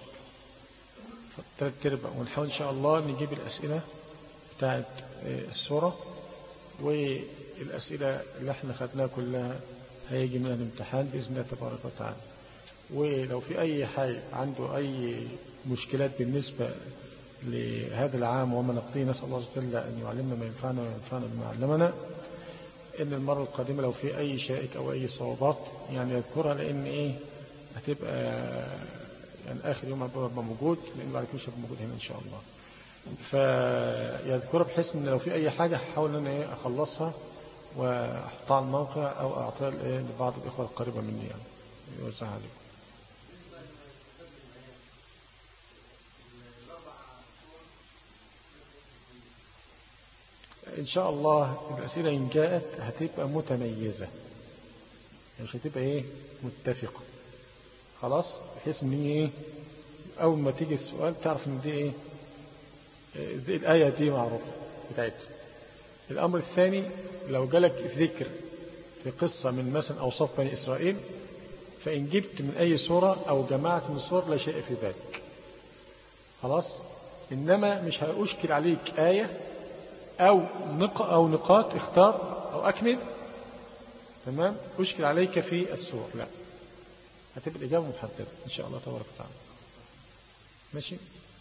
3/4. ونحاول إن شاء الله نجيب الأسئلة بتاعت السورة، والأسئلة اللي احنا خدناها كلها هيجي من الامتحان بإذن الله تبارك وتعالى. ولو في أي حي عنده أي مشكلات بالنسبة لهذا العام وما نقضيه، نسأل الله جل أن يعلمنا ما ينفعنا وينفعنا بما علمنا. إن المرة القادمة لو في أي شائك أو أي صعوبات يعني يذكرها، لأن هتبقى يعني آخر يوم هبقى موجود، لأن بعد كده مش هبقى موجود هنا إن شاء الله. فيذكرها بحيث إن لو في أي حاجة هحاول إن أنا أخلصها وأحطها على الموقع أو أعطيها لبعض الإخوة القريبة مني يعني يوزعها عليكم. إن شاء الله الأسئلة إن جاءت هتبقى متميزة، يعني مش هتبقى إيه متفقة. خلاص، بحيث إن إيه أول ما تيجي السؤال تعرف إن دي إيه دي الآية دي معروفة بتاعتها. الأمر الثاني، لو جالك ذكر في قصة من مثلا أوصاف بني إسرائيل، فإن جبت من أي سورة أو جماعة من السور لا شيء في ذلك. خلاص، إنما مش هأشكل عليك آية أو نقاط اختار أو أكمل، تمام، أشكل عليك في السور، لا، هتبقى الإجابة محددة إن شاء الله تبارك وتعالى. ماشي.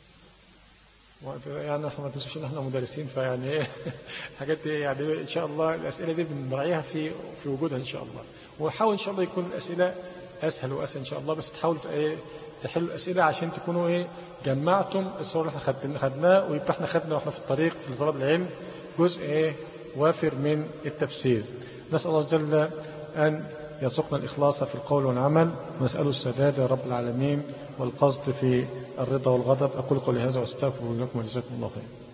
يعني احنا ما تنسوش ان احنا مدرسين، فيعني ايه حاجات دي يعني ان شاء الله الاسئله دي بنراعيها في وجودها ان شاء الله، ونحاول ان شاء الله يكون الاسئله اسهل واسهل ان شاء الله، بس تحاولوا ايه تحلوا الاسئله عشان تكونوا ايه جمعتم الصور اللي احنا خدناه، ويبقى احنا خدنا واحنا في الطريق في طلب العلم جزء ايه وافر من التفسير. نسال الله جل ان يرزقنا الإخلاص في القول والعمل، ونسأله السداد يا رب العالمين والقصد في الرضا والغضب. أقول قولي هذا واستغفر لكم وجزاكم الله خير.